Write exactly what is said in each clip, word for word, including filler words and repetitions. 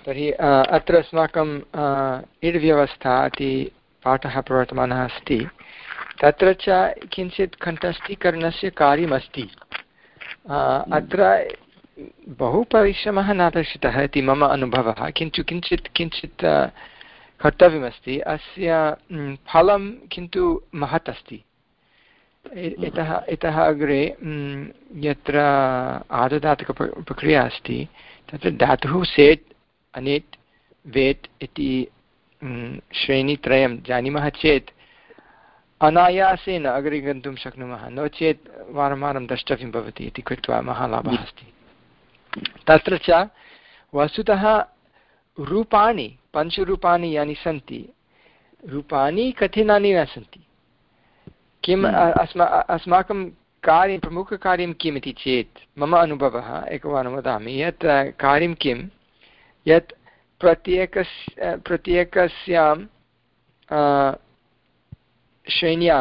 तर्हि अत्र अस्माकं इड्व्यवस्था इति पाठः प्रवर्तमानः अस्ति। तत्र च किञ्चित् कण्ठस्थीकरणस्य कार्यमस्ति। अत्र बहु परिश्रमः न दर्शितः इति मम अनुभवः, किन्तु किञ्चित् किञ्चित् कर्तव्यमस्ति। अस्य फलं किन्तु महत् अस्ति। इतः इतः अग्रे यत्र आर्धधातुकप्रक्रिया अस्ति तत्र धातुः सेट् अनेट् वेट् इति श्रेणीत्रयं जानीमः चेत् अनायासेन अग्रे गन्तुं शक्नुमः, नो चेत् वारं वारं द्रष्टव्यं भवति इति कृत्वा महालाभः अस्ति। तत्र च वस्तुतः रूपाणि पञ्चरूपाणि यानि सन्ति, रूपाणि कठिनानि न सन्ति। किम् अस्मा अस्माकं कार्यं प्रमुखकार्यं किम् इति चेत् मम अनुभवः एकवारं वदामि, यत् कार्यं किं यत् प्रत्येकस्य प्रत्येकस्यां श्रेण्यां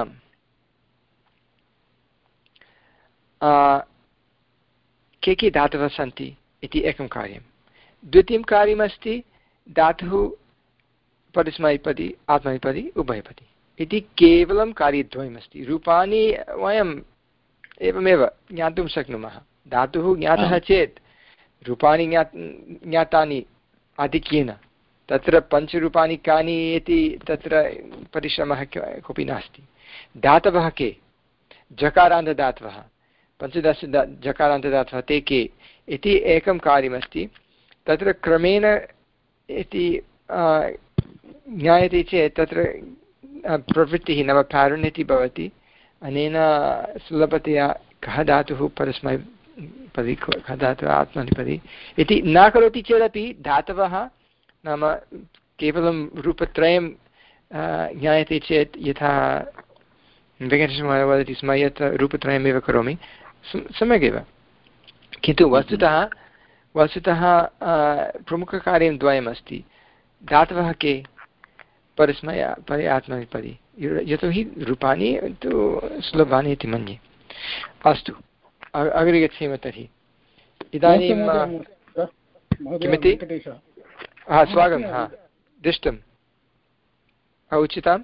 के के धातवः सन्ति इति एकं कार्यं। द्वितीयं कार्यमस्ति धातुः परस्मैपदी आत्मनेपदी उभयपदी इति केवलं कार्यद्वयमस्ति। रूपाणि वयम् एवमेव ज्ञातुं शक्नुमः। धातुः ज्ञातः चेत् रूपाणि ज्ञा ज्ञातानि आधिक्येन। तत्र पञ्चरूपाणि कानि इति तत्र परिश्रमः कोऽपि नास्ति। धातवः के? जकारान्तदातवः, पञ्चदश जकारान्तदातवः ते के इति एकं कार्यमस्ति। तत्र क्रमेण इति ज्ञायते चेत् तत्र प्रवृत्तिः नाम प्याटर्न् इति भवति। अनेन सुलभतया कः धातुः परस्मैपदी कः धातुः आत्मनेपदी इति न करोति चेदपि धातवः नाम केवलं रूपत्रयं ज्ञायते चेत् यथा वेङ्कटेशमहोदय वदति स्म यत् रूपत्रयमेव करोमि, सम्यगेव। किन्तु वस्तुतः वस्तुतः प्रमुखकार्यं द्वयमस्ति। धातवः के? परस्मै परि आत्मनेपदी, यतोहि रूपाणि तु सुलभानि इति मन्ये। अस्तु, अग्रे गच्छेम। तर्हि इदानीं किमिति? हा, स्वागतं। हा, दृष्टम् उचितम्?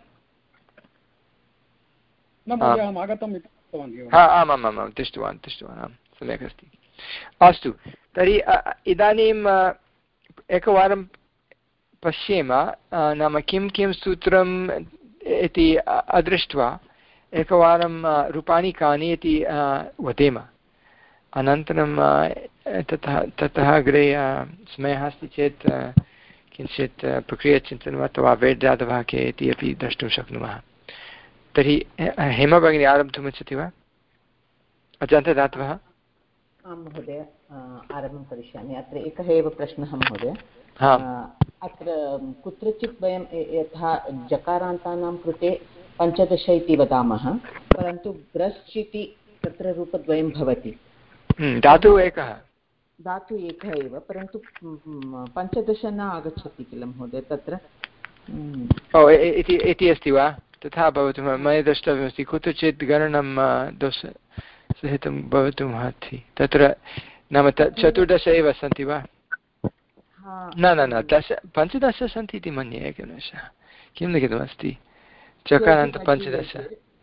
हा, आमाम् आमां दृष्टवान् दृष्टवान् आं, सम्यक् अस्ति। अस्तु, तर्हि इदानीम् एकवारं पश्येम, नाम किं किं सूत्रम् इति अदृष्ट्वा एकवारं रूपाणि कानि इति वदेम। अनन्तरं ततः ततः अग्रे समयः अस्ति चेत् किञ्चित् प्रक्रियाचिन्तनम् अथवा वेदातवः के इति अपि द्रष्टुं शक्नुमः। तर्हि हेमा भगिनी आरब्धुमिच्छति वा? अजान्तदातवः। आं महोदय, आरम्भं करिष्यामि। अत्र एकः एव प्रश्नः महोदय। अत्र कुत्रचित् वयं यथा जकारान्तानां कृते पञ्चदश इति वदामः, परन्तु ब्रश् इति तत्र रूपद्वयं भवति। धातुः एकः धातु एकः एव, परन्तु पञ्चदश न आगच्छति किल महोदय तत्र? ओ इति अस्ति वा? तथा भवतु, मया द्रष्टव्यमस्ति। कुत्रचित् गणनं दोषसहितं भवितुम् अर्हति। तत्र नाम चतुर्दश एव सन्ति वा? न न न दश पञ्चदश सन्ति इति मन्ये। एकनिमेषः, किं लिखितमस्ति? चकारान्त पञ्चदश।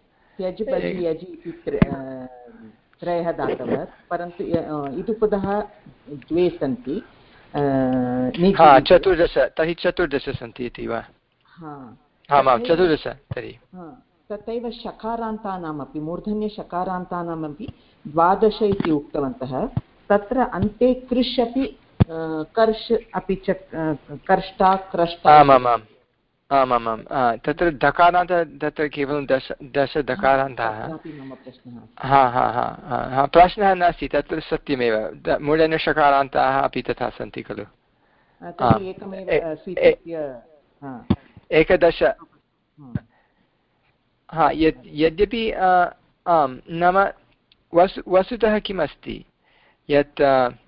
त्रयः दातवः, परन्तु इदुपदः द्वे सन्ति। चतुर्दश, तर्हि चतुर्दश सन्ति इति वा? आमां चतुर्दश। तर्हि तथैव शकारान्तानामपि, मूर्धन्यशकारान्तानामपि द्वादश इति उक्तवन्तः। तत्र अन्ते कृष् अपि कर्ष अपि च कर्ष्टा क्रष्टा। आमामाम् आमामां तत्र दकारान्त तत्र केवलं दश दश दकारान्ताः। हा हा हा हा प्रश्नः नास्ति, तत्र सत्यमेव। मूर्धन्यषकारान्ताः अपि तथा सन्ति खलु? एकदश। हा, यद् यद्यपि आम्, नाम वस्तु वस्तुतः किमस्ति यत्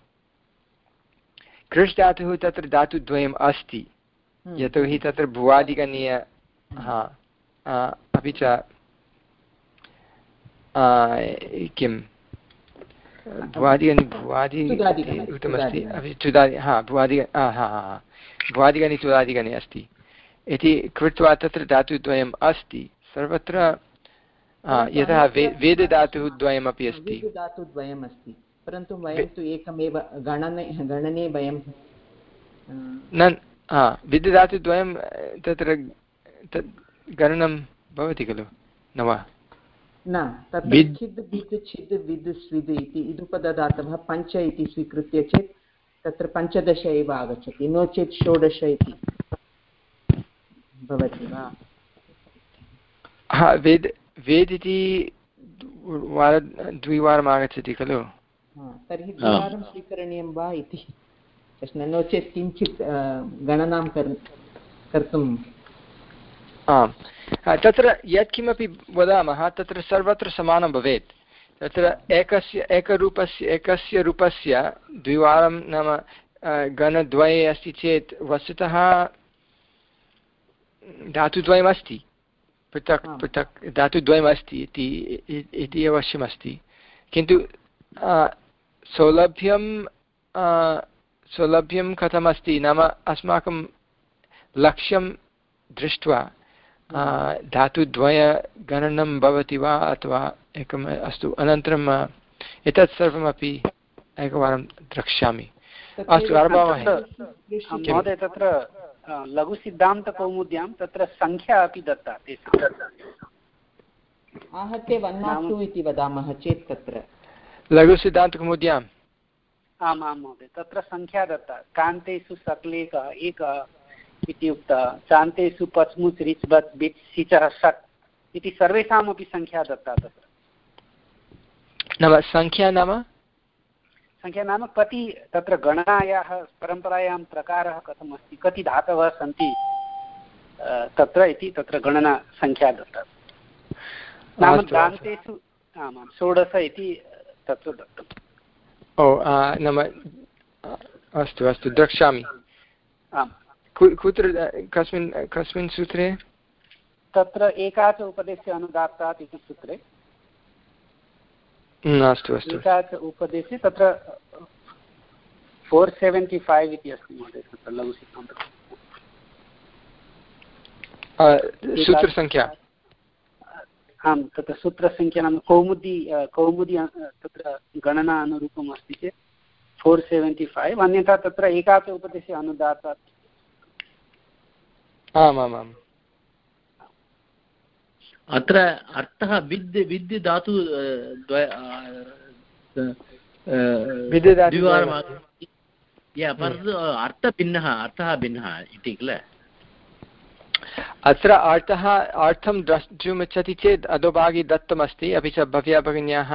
कृष् धातुः तत्र धातुद्वयम् अस्ति, यतोहि तत्र भुवादिगणीय हा अपि च किं भुवादिगणि भुवादि उक्तमस्ति अपि चुदादि हा भुवादि हा हा हा भुवादिगणि चुदादिगणे अस्ति इति कृत्वा तत्र धातुद्वयम् अस्ति सर्वत्र यतः वे वेदधातुः द्वयमपि अस्ति धातुद्वयम् अस्ति परन्तु वयं तु एकमेव गणने गणने वयं न हा विद्युधातुद्वयं तत्र तत् गणनं भवति खलु न वा न तत्र छिद् विद् छिद् विद् स्विद् इति इदुपदधातवः पञ्च इति स्वीकृत्य चेत् तत्र पञ्चदश एव आगच्छति नो चेत् षोडश इति भवति वा हा वेद् वेद् इति वार द्विवारम् आगच्छति खलु तर्हि द्विवारं स्वीकरणीयं वा इति प्रश्नः नो चेत् किञ्चित् गणनां कर्तुम् आम् तत्र यत्किमपि वदामः तत्र सर्वत्र समानं भवेत् तत्र एकस्य एकरूपस्य एकस्य रूपस्य द्विवारं नाम गणद्वये अस्ति चेत् वस्तुतः धातुद्वयमस्ति पृथक् पृथक् धातुद्वयमस्ति इति इति अवश्यमस्ति किन्तु सौलभ्यं सौलभ्यं कथमस्ति नाम अस्माकं लक्ष्यं दृष्ट्वा धातुद्वयगणनं भवति वा अथवा एकम् अस्तु अनन्तरम् एतत् सर्वमपि एकवारं द्रक्ष्यामि अस्तु आरभामहे महोदय तत्र लघुसिद्धान्तकौमुद्यां तत्र सङ्ख्या अपि दत्ता तेषाम् आहत्य वन् नाट् टु इति वदामः चेत् तत्र लघुसिद्धान्तकौमुद्याम् आम् आं महोदय तत्र सङ्ख्या दत्ता कान्तेषु सकलेकः एकः इति उक्तः चान्तेषु पच्मुच् रिच् बत् बिच् सिचः षट् इति सर्वेषामपि सङ्ख्या दत्ता तत्र नाम सङ्ख्या नाम सङ्ख्या नाम कति तत्र गणनायाः परम्परायां प्रकारः कथम् अस्ति कति धातवः सन्ति तत्र इति तत्र गणनासङ्ख्या दत्ता नाम दान्तेषु आमां षोडश इति तत्र दत्तम् ओ नाम अस्तु अस्तु द्रक्ष्यामि आम् कुत्र कस्मिन् कस्मिन् सूत्रे तत्र एकाच उपदेशे अनुदात्तात् इति सूत्रे अस्तु अस्तु एकाच उपदेशे तत्र फोर् सेवेण्टि फैव् इति अस्ति महोदय तत्र लघुसिद्धान्तः सूत्रसङ्ख्या आं तत्र सूत्रसङ्ख्या नाम कौमुदी कौमुदी तत्र गणना अनुरूपम् अस्ति चेत् फोर् सेवेण्टि फैव् अन्यथा तत्र एकाच उपदेशे अनुदात्तात् आमामाम् अत्र अर्थः विद् विद् धातु द्विवारम् परन्तु अर्थः भिन्नः अर्थः भिन्नः इति किल अत्र अर्थः अर्थं द्रष्टुमिच्छति चेत् अधोभागे दत्तमस्ति अपि च भव्या भगिन्याः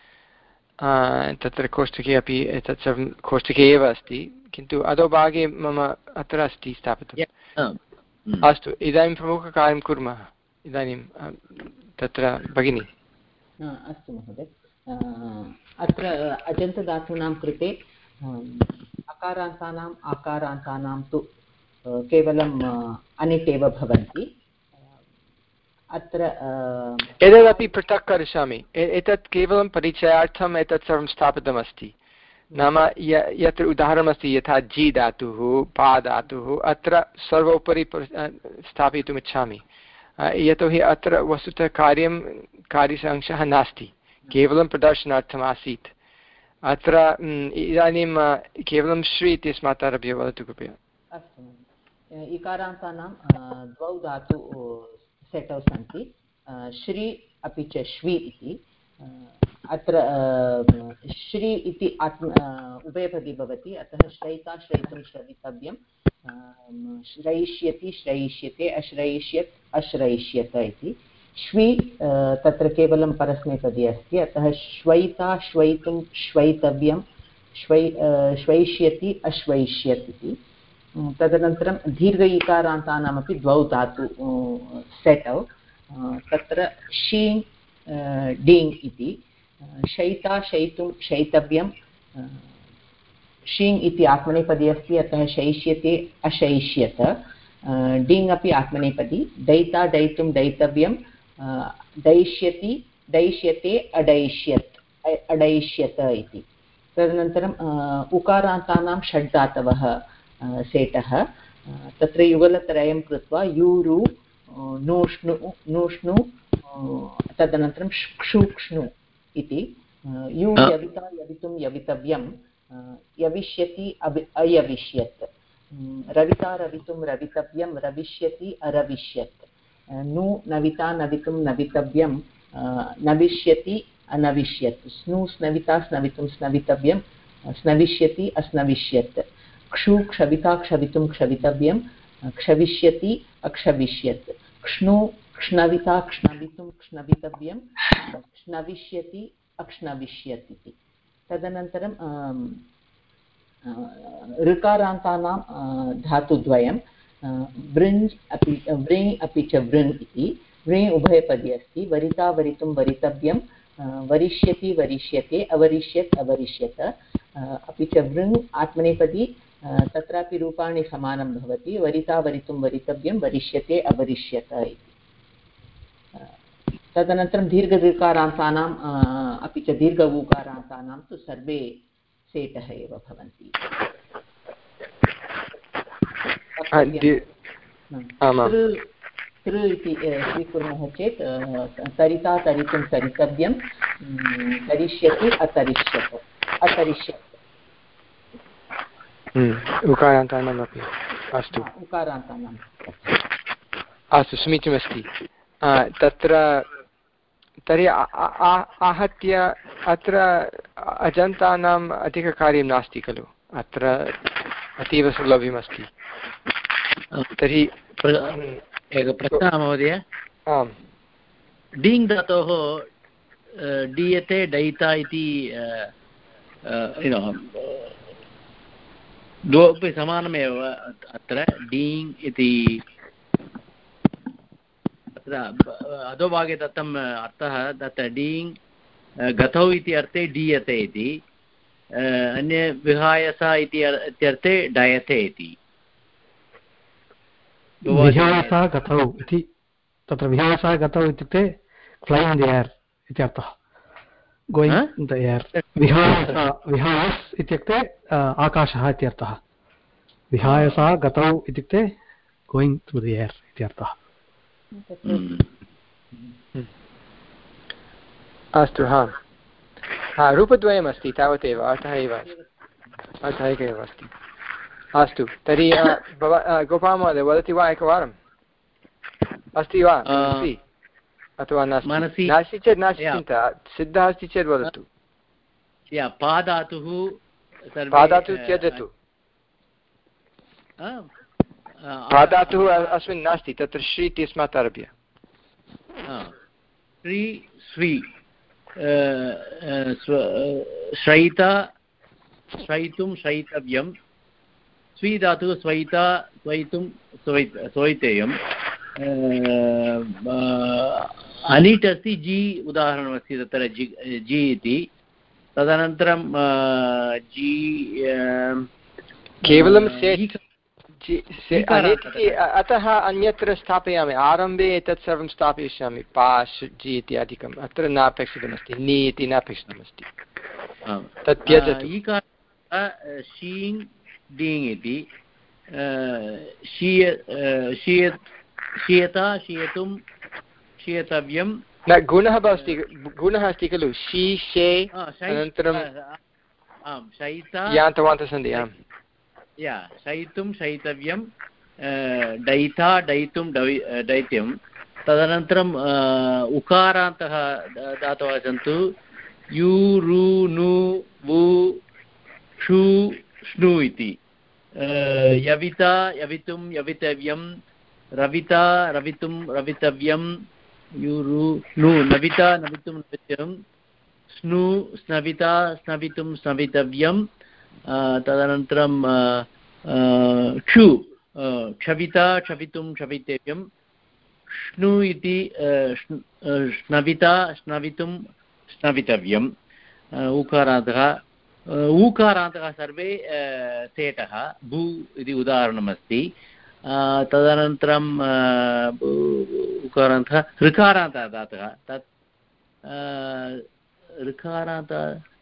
तत्र कोष्ठके अपि एतत् सर्वं कोष्ठके एव अस्ति किन्तु अधोभागे मम अत्र अस्ति स्थापितम् अस्तु इदानीं प्रमुखकार्यं कुर्मः इदानीं तत्र भगिनी अस्तु महोदय अत्र अजन्तधातूनां कृते अकारान्तानाम् आकारान्तानां तु केवलम् अनिट् एव भवन्ति अत्र एतदपि पृथक् करिष्यामि एतत् केवलं परिचयार्थम् एतत् सर्वं स्थापितमस्ति नाम यत्र उदाहरणमस्ति यथा जी धातुः पा धातुः अत्र सर्वोपरि स्थापयितुम् इच्छामि यतोहि अत्र वस्तुतः कार्यं कार्यसांशः नास्ति केवलं प्रदर्शनार्थम् आसीत् अत्र इदानीं केवलं श्री इत्यस्मात् आरभ्य वदतु कृपया अस्तु इकारान्तानां द्वौ धातु सेटौ सन्ति श्री अपि च श्वी इति अत्र श्री इति आत्म उभयपदी भवति अतः श्रैता श्रैतुं श्रवितव्यं श्रयिष्यति श्रयिष्यते अश्रयिष्यत् अश्रयिष्यत इति श्वी तत्र केवलं परस्मैपदी अस्ति अतः श्वैता श्वैतुं श्वैतव्यं श्वै श्वैष्यति अश्वैष्यत् इति तदनन्तरं दीर्घ इकारान्तानामपि द्वौ धातु सेटौ तत्र शीङ् डीङ् इति शैता शैतुं शैतव्यं शीङ् इति आत्मनेपदी अस्ति अतः शैष्यते अशैष्यत डीङ् अपि आत्मनेपदी दैता डैतुं दैतव्यं दैष्यति दैष्यते अडैष्यत् अडयिष्यत इति। तदनन्तरम् उकारान्तानां षड्धातवः सेटः, तत्र युगलत्रयं कृत्वा यूरु नूष्णु नूष्णु तदनन्तरं क्षु क्ष्णु इति। यु यविता यवितुं यवितव्यं, यविष्यति अयविष्यत्, रविता रवितुं रवितव्यं रविष्यति अरविष्यत्, नु नविता नवितुं नवितव्यं नविष्यति अनविष्यत्, स्नु स्नविता स्नवितुं स्नवितव्यं स्नविष्यति अस्नविष्यत्, क्षु क्षविता क्षवितुं क्षवितव्यं क्षविष्यति अक्षविष्यत्, क्ष्णु क्ष्णविता क्ष्णवितुं क्ष्णवितव्यं क्ष्णविष्यति अक्ष्णविष्यत् इति। तदनन्तरं ऋकारान्तानां धातुद्वयं वृञ् अपि व्रेञ् अपि च वृन् इति। व्रेञ् उभयपदी अस्ति, वरिता वरितुं वरितव्यं वरिष्यति वरिष्यते अवरिष्यत् अवरिष्यत, अपि च वृन् आत्मनेपदी, तत्रापि रूपाणि समानं भवति, वरिता वरितुं वरितव्यं वरिष्यते अवरिष्यत इति। तदनन्तरं दीर्घऋकारान्तानाम् अपि च दीर्घ ऊकारान्तानां तु सर्वे सेटः एव भवन्ति। तृ इति स्वीकुर्मः चेत् तरिता तरितुं तरितव्यं तरिष्यति अतरिष्यत् अतरिष्यत् उकारान्तानाम् अपि अस्तु उकारान्तानाम् अस्तु समीचीनमस्ति। तत्र तर्हि आहत्य अत्र अजन्तानाम् अधिककार्यं नास्ति खलु, अत्र अतीव सुलभ्यमस्ति। तर्हि एकः प्रश्नः महोदय। आम्, डीङ् धातोः डीयते डयिता इति द्वौपि समानमेव। अत्र डीङ् इति अत्र अधोभागे दत्तम् अर्थः, तत्र डीङ् गतौ इति अर्थे डीयते इति, अन्ये विहायसा इति इत्यर्थे डयते इति। विहायसा गतौ इति, तत्र विहायसा गतौ इत्युक्ते फ्लैङ्ग् द एर् इति अर्थः, गोयिङ्ग् द एर्। विहायसा विहायस् इत्युक्ते आकाशः इति अर्थः, विहायसा गतौ इत्युक्ते गोयिङ्ग् थ्रू द एर् इति अर्थः। अस्तु, हा हा रूपद्वयमस्ति तावदेव, अर्थः एव अर्थः एकः एव अस्ति। अस्तु, तर्हि गोपाल महोदय वदति वा एकवारम्? अस्ति वा मनसि अथवा नास्ति? नास्ति चेत् नास्ति चिन्ता, सिद्धः अस्ति चेत् वदतु। पादातुः पादातुः त्यजतु, पादातुः अस्मिन् नास्ति, तत्र श्री इत्यस्मात् आरभ्य श्री स्वी श्रयिता श्रयितुं श्रयितव्यं, स्वी धातुः स्वयिता स्वयितुं स्वयितेयम्, अनिट् अस्ति, जी उदाहरणमस्ति तत्र जि जि इति। तदनन्तरं जि केवलं सेट् अतः अन्यत्र स्थापयामि, आरम्भे एतत् सर्वं स्थापयिष्यामि, पाश् जि इत्यादिकम् अत्र नापेक्षितमस्ति, नि इति नापेक्षितमस्ति, तत् त्यजतु। शीङ् डीङ् इति, शीयता शीयतुं शीयतव्यं न गुणः अस्ति, गुणः अस्ति खलु, शी शे अनन्तरं यान्तवान्तसन्धि, आम् या शयितुं शयितव्यं, डयिता डयितुं डैत्यं। तदनन्तरं उकारान्तः धातवः सन्तु, यु रु नु वु षु श्नु इति। यविता यवितुं यवितव्यं, रविता रवितुं रवितव्यं, युरु नु नविता नवितुं नवितव्यं, स्नु स्नविता स्नवितुं स्नवितव्यं। तदनन्तरं क्षु क्षविता क्षवितुं क्षवितव्यं, श्नु इति स्नविता स्नवितुं स्नवितव्यम्। ऊकारान्तः ऊकारान्तः सर्वे सेटः, भू इति उदाहरणमस्ति। तदनन्तरं उकारान्तः ऋकारान्तः धातुः, तत् ऋकारान्त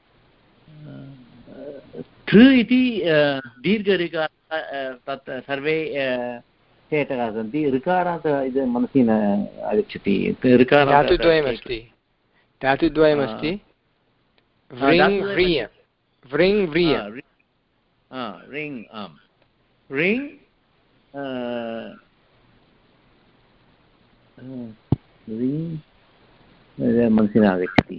तृ इति दीर्घऋकारः तत् सर्वे चेतकाः सन्ति ऋकारान्त इति मनसि न आगच्छति धातुद्वयमस्ति धातुद्वयमस्ति व्रिङ् व्रिय व्रिङ् व्रिय रिङ् आम् रिङ् मनसि न आगच्छति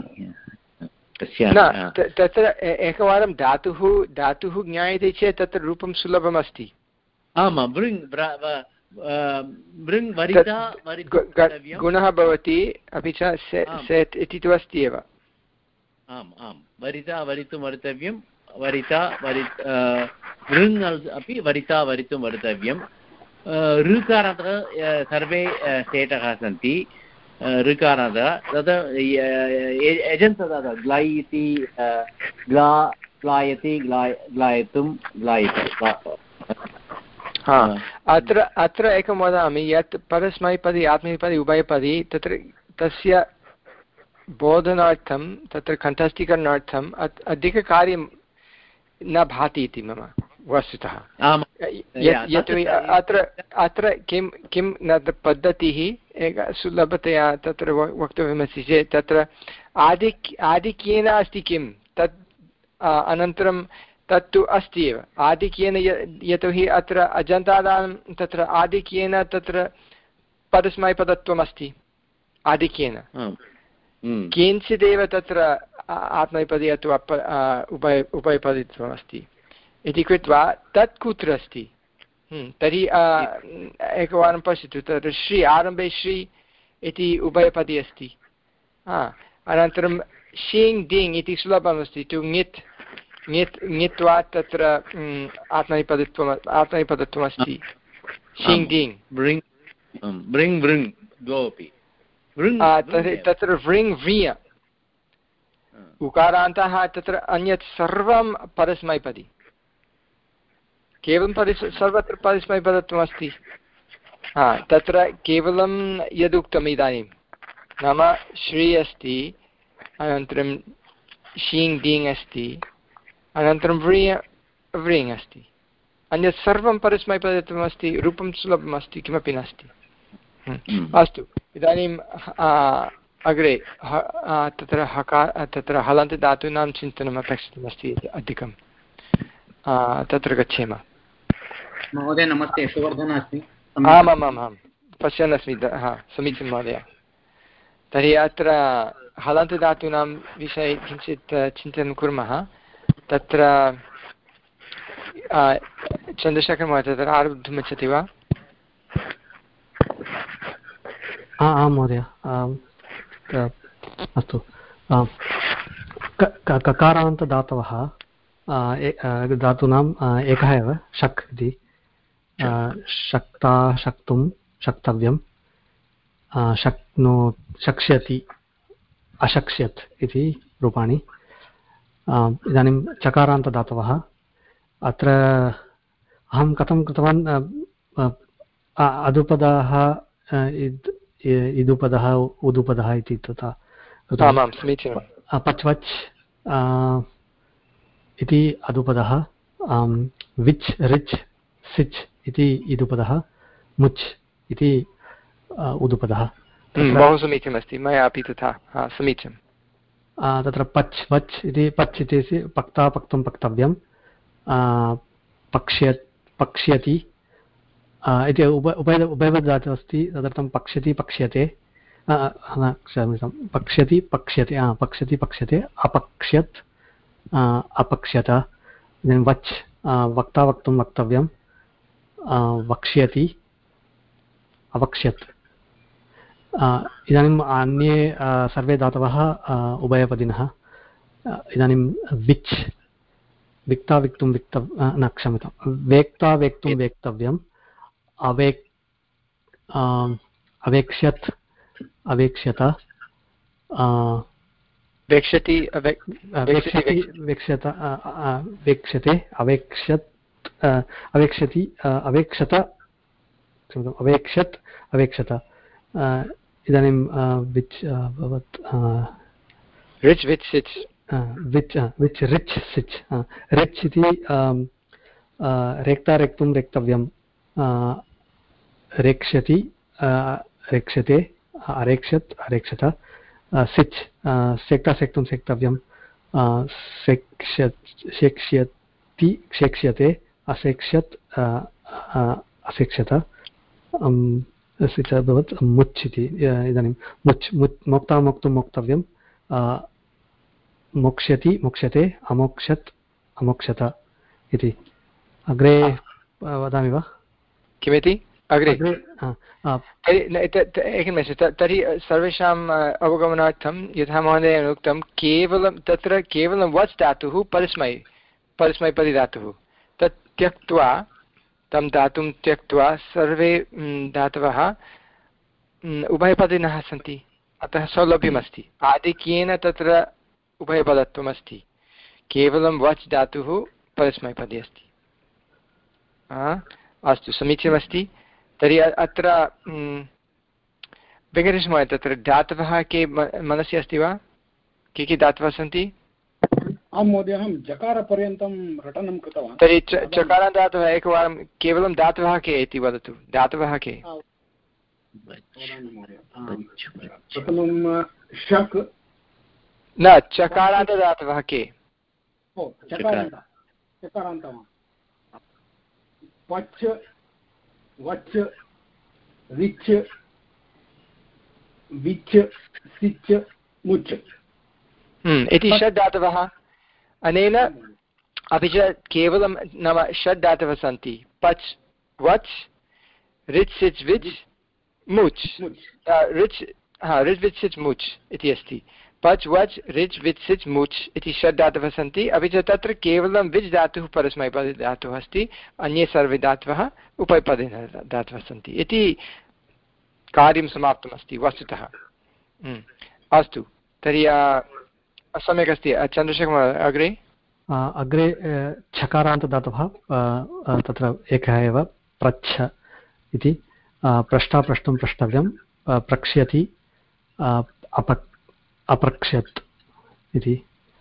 तत्र एकवारं धातुः धातुः ज्ञायते चेत् तत्र रूपं सुलभमस्ति आमां वृङ् वृङ् वरिता गुणः भवति अपि च सेट् इति तु अस्ति एव आम् आम् वरिता वरितुं वर्तव्यं वरिता वरि वृङ् अपि वरिता वरितुं वर्तव्यं ऋकारान्तः सर्वे सेटः सन्ति ऋकारान्तः तद् यजन्तः ग्लै इति ग्ला ग्लायति ग्लाय ग्लायितुं ग्लायितुं अत्र अत्र एकं वदामि यत् परस्मैपदी आत्मनेपदी उभयपदी तत्र तस्य बोधनार्थं तत्र कण्ठस्थीकरणार्थम् अधिककार्यं न भाति इति मम वस्तुतः यतोहि अत्र अत्र किं किं न पद्धतिः एक सुलभतया तत्र वक्तव्यमस्ति चेत् तत्र आधिक् आधिक्येन अस्ति किं तत् अनन्तरं तत्तु अस्ति एव आधिक्येन यतोहि अत्र अजन्तादानं तत्र आधिक्येन तत्र परस्मैपदत्वम् अस्ति आधिक्येन किञ्चिदेव तत्र आत्मनेपदी अथवा उभय उभयपदित्वम् अस्ति इति कृत्वा तत् कुत्र अस्ति तर्हि एकवारं पश्यतु तत्र श्री आरम्भे श्री इति उभयपदी अस्ति अनन्तरं शीङ् डिङ् इति सुलभमस्ति तु ङित् ङित् ङित्वा तत्र आत्मनेपदित्वम् आत्मनेपदत्वम् अस्ति शीङ् डिङ् वृङ् वृङ् वृङ् द्वौ अपि तत्र वृङ् व्रिय उकारान्तः तत्र अन्यत् सर्वं परस्मैपदी केवलं परिस् सर्वत्र परस्मैपदत्वम् अस्ति हा तत्र केवलं यदुक्तम् इदानीं नाम श्री अस्ति अनन्तरं शीङ् डिङ् अस्ति अनन्तरं व्रिय व्रिङ् अस्ति अन्यत् सर्वं परस्मैपदत्वम् अस्ति रूपं सुलभम् अस्ति किमपि नास्ति अस्तु इदानीं अग्रे तत्र हकार तत्र हलन्तधातूनां चिन्तनम् अपेक्षितमस्ति अधिकं तत्र गच्छेम महोदय नमस्ते यशोवर्धन अस्मि आमामाम् आं पश्यन् अस्मि हा समीचीनं महोदय तर्हि अत्र हलन्तधातूनां विषये किञ्चित् चिन्तनं कुर्मः तत्र चन्द्रशेखर महोदय तत्र आरब्धुमिच्छति वा आं महोदय अस्तु ककारान्तदातवः धातूनाम् एकः एव शक् इति शक्ता शक्तुं शक्तव्यं शक्नो शक्ष्यति अशक्ष्यत् इति रूपाणि इदानीं चकारान्तदातवः अत्र अहं कथं कृतवान् अदुपदः इदुपदः उदुपदः इति तथा पच्वच् इति अदुपदः विच् रिच् सिच् इति इदुपदः मुच् इति उदुपदः बहु समीचीनमस्ति मया अपि तथा समीचीनं तत्र पच् वच् इति पच् इति पक्ता पक्तुं पक्तव्यं पक्ष्य पक्ष्यति इति उभ उभय उभयधातुः अस्ति तदर्थं पक्ष्यति पक्ष्यते क्षम्यतां पक्ष्यति पक्ष्यते पक्ष्यति पक्ष्यते अपक्ष्यत् अपक्ष्यत इदानीं वच् वक्ता वक्तुं वक्तव्यं वक्ष्यति अवक्ष्यत् इदानीम् अन्ये सर्वे धातवः उभयपदिनः इदानीं विच् विक्ता विक्तुं विक्तव् न क्षम्यतां वेक्ता वेक्तुं वेक्तव्यम् अवेक् अवेक्ष्यत् अवेक्ष्यत वेक्ष्यति वेक्ष्यत वेक्ष्यते अवेक्ष्यत् अवेक्ष्यति अवेक्षत अवेक्षत् अवेक्षत इदानीं विच् अभवत् रिच् विच् सिच् विच् विच् रिच् सिच् रिच् इति रेक्ता रेक्तुं रेक्तव्यं रेक्ष्यति रेक्ष्यते अरेक्षत् अरेक्षत सिच् सेक्ता सेक्तुं सेक्तव्यं सेक्ष्यति क्षेक्ष्यते असेक्ष्यत् असेक्षत अभवत् मुच् इति इदानीं मुच् मुच् मोक्ता मोक्तुं मोक्तव्यं मोक्ष्यति मोक्ष्यते अमोक्षत् अमोक्षत इति अग्रे वदामि वा किमिति अग्रे एकनिमेषं तर्हि सर्वेषाम् अवगमनार्थं यथा महोदयेन उक्तं केवलं तत्र केवलं वच् धातुः परस्मै परस्मैपदिधातुः तत् त्यक्त्वा तं धातुं त्यक्त्वा सर्वे धातवः उभयपदिनः सन्ति अतः सौलभ्यमस्ति आधिक्येन तत्र उभयपदत्वमस्ति केवलं वच् धातुः परस्मैपदी अस्ति अस्तु समीचीनमस्ति तर्हि अत्र वेङ्कटेशमहोदय तत्र धातवः के मनसि अस्ति वा के के धातवः सन्ति आं महोदय अहं जकारपर्यन्तं रटनं कृतवान् तर्हि चकारधातवः एकवारं केवलं धातवः के इति वदतु धातवः के प्रथमं शक् न चकारान्तदातवः के चकारान्तः पच् वच् रिच् विच् सिच् मुच् इति षड् धातवः अनेन अपि च केवलं नाम षड् धातवः सन्ति पच् वच् रिच् सिच् विच् मुच् रिच् हा रिच् विच् सिच् मुच् इति अस्ति पच् वच् रिच् विच् सिच् मुच् इति षड् धातवः सन्ति अपि च तत्र केवलं विच् धातुः परस्मैपदी धातुः अस्ति अन्ये सर्वे धातवः उपैपदिनः धातवः सन्ति इति कार्यं समाप्तमस्ति वस्तुतः अस्तु तर्हि सम्यक् अस्ति चन्द्रशेखर अग्रे अग्रे छकारान्तदातवः तत्र एकः एव प्रच्छ इति प्रष्टा प्रष्टुं प्रष्टव्यं प्रक्ष्यति अप अप्रक्ष्यत् इति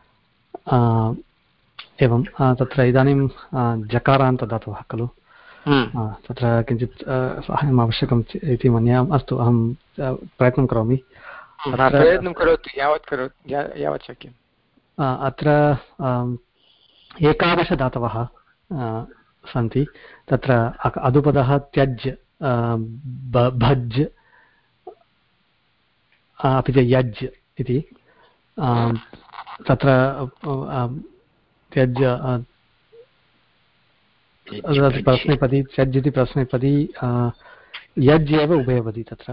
एवं तत्र इदानीं जकारान्तदातवः खलु तत्र किञ्चित् साहाय्यम् आवश्यकम् इति मन्ये अस्तु अहं प्रयत्नं करोमि प्रयत्नं करोतु यावत् करोतु यावत् शक्यम् अत्र एकादशधातवः सन्ति तत्र अधुपदः त्यज् भज् अपि च यज् इति तत्र त्यज् प्रश्नेपदी त्यज् इति प्रश्नेपदी यज् एव उभयपदी तत्र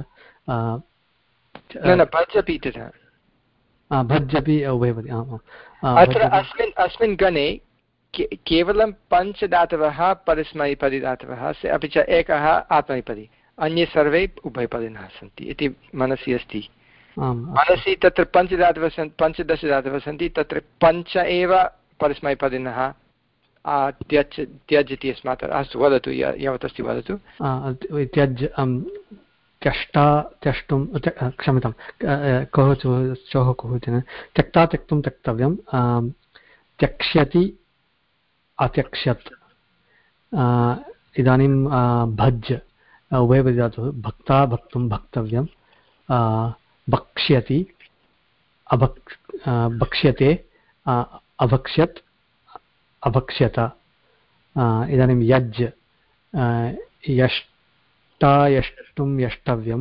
भज् अपि तथा भज् अपि उभयपदी अत्र अस्मिन् अस्मिन् गणे केवलं पञ्चधातवः परस्मैपदिधातवः अपि च एकः आत्मनेपदी अन्ये सर्वे उभयपदिनः सन्ति इति मनसि अस्ति मनसि तत्र पञ्चधातवः सन्ति पञ्चदशधातवः सन्ति तत्र पञ्च एव परस्मैपदिनः त्यज् त्यज् इति अस्मात् अस्तु वदतु यावत् अस्ति वदतु त्यज् त्यष्टा त्यष्टुं क्षम्यतां कः चोः कुः त्यक्ता त्यक्तुं त्यक्तव्यं त्यक्ष्यति अत्यक्ष्यत् इदानीं भज् उभयपदिधातुः भक्ता भक्तुं भक्तव्यं भक्ष्यति अभक् भक्ष्यते अभक्ष्यत् अभक्ष्यत इदानीं यज् यष्टा यष्टुं यष्टव्यं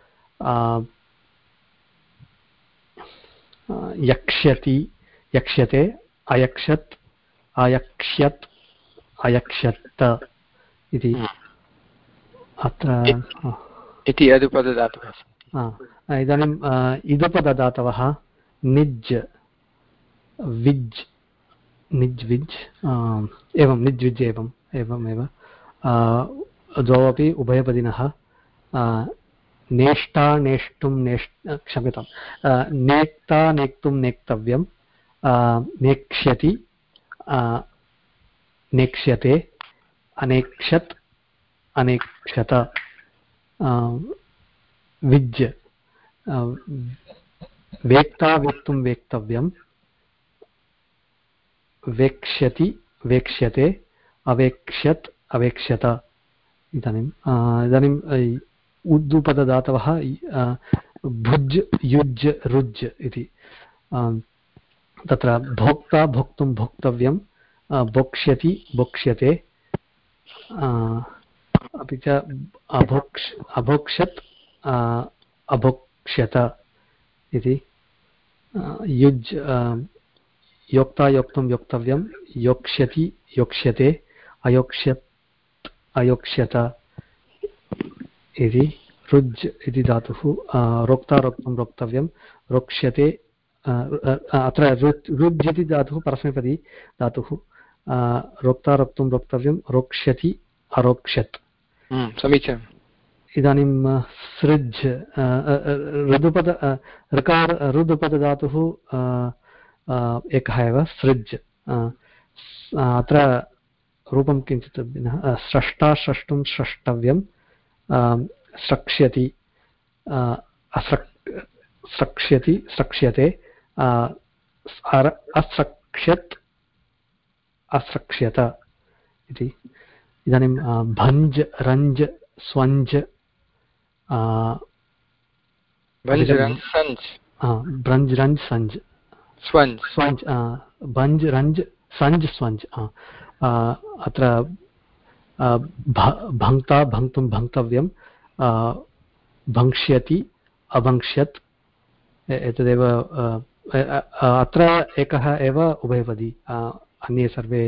यक्ष्यति यक्ष्यते अयक्षत् अयक्ष्यत् अयक्षत् इति अत्र इति अधुपदधातवः इदानीम् इदुपदधातवः निज् विज् निज् विज् एवं निज् विज् एवम् एवमेव द्वौ अपि उभयपदिनः नेष्टा नेष्टुं नेष् क्षम्यतां नेक्ता नेक्तुं नेक्तव्यं नेक्ष्यति नेक्ष्यते अनेक्षत् अनेक्षत विज् वेक्ता वेक्तुं वेक्तव्यं वेक्ष्यति वेक्ष्यते अवेक्ष्यत् अवेक्ष्यत इदानीम् इदानीम् उद्दुपदधातवः भुज् युज् रुज् इति तत्र भोक्ता भोक्तुं भोक्तव्यं भोक्ष्यति भोक्ष्यते अपि च अभोक्ष अभोक्षत् अभोक्ष्यत इति युज् योक्ता योक्तुं योक्तव्यं योक्ष्यति योक्ष्यते अयोक्ष्यत् अयोक्ष्यत इति रुज् इति धातुः रोक्ता रोक्तुं रोक्तव्यं रोक्ष्यते अत्र रुज् इति धातुः परस्मैपदी धातुः रोक्ता रोक्तुं रोक्तव्यं रोक्ष्यति अरोक्षत् समीचीनम् इदानीं सृज् ऋदुपद ऋकार ऋदुपदधातुः एकः एव सृज् अत्र रूपं किञ्चित् भिन्नः स्रष्टा स्रष्टुं स्रष्टव्यं स्रक्ष्यति स्रक्ष्यति स्रक्ष्यते अस्रक्ष्यत् अस्रक्ष्यत इति इदानीं भञ्ज् रञ्ज् स्वञ्ज् भञ्ज् रञ्ज् सञ्ज् स्वञ्ज् स्वञ्ज् भञ्ज् रञ्ज् सञ्ज् स्वञ्ज् अत्र भङ्क्ता भङ्क्तुं भङ्क्तव्यं भङ्क्ष्यति अभङ्क्ष्यत् एतदेव अत्र एकः एव उभयपदी अन्ये सर्वे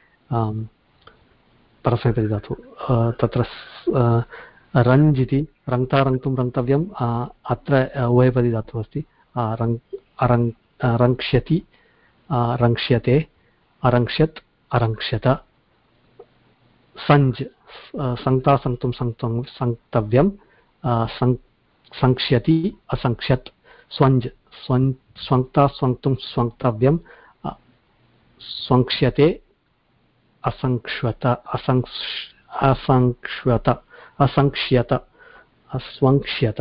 परस्मैपदी धातु तत्र रञ्ज् इति रङ्क्ता रङ्क्तुं रङ्क्तव्यम् अत्र उभयपदी धातुः अस्ति रङ् रङ्क्ष्यति रङ्क्ष्यते अरङ्क्ष्यत् अरङ्क्ष्यत सञ्ज् सङ्क्ता सङ्क्तुं सङ्क्तं सङ्क्तव्यं सङ्क्ष्यति असङ्क्ष्यत् स्वञ्ज् स्वञ् स्वङ्क्ता स्वङ्क्तुं स्वङ्क्तव्यं स्वङ्क्ष्यते असङ्क्ष्वत असङ्क्ष् असङ्क्ष्वत असङ्क्ष्यत अस्वङ्क्ष्यत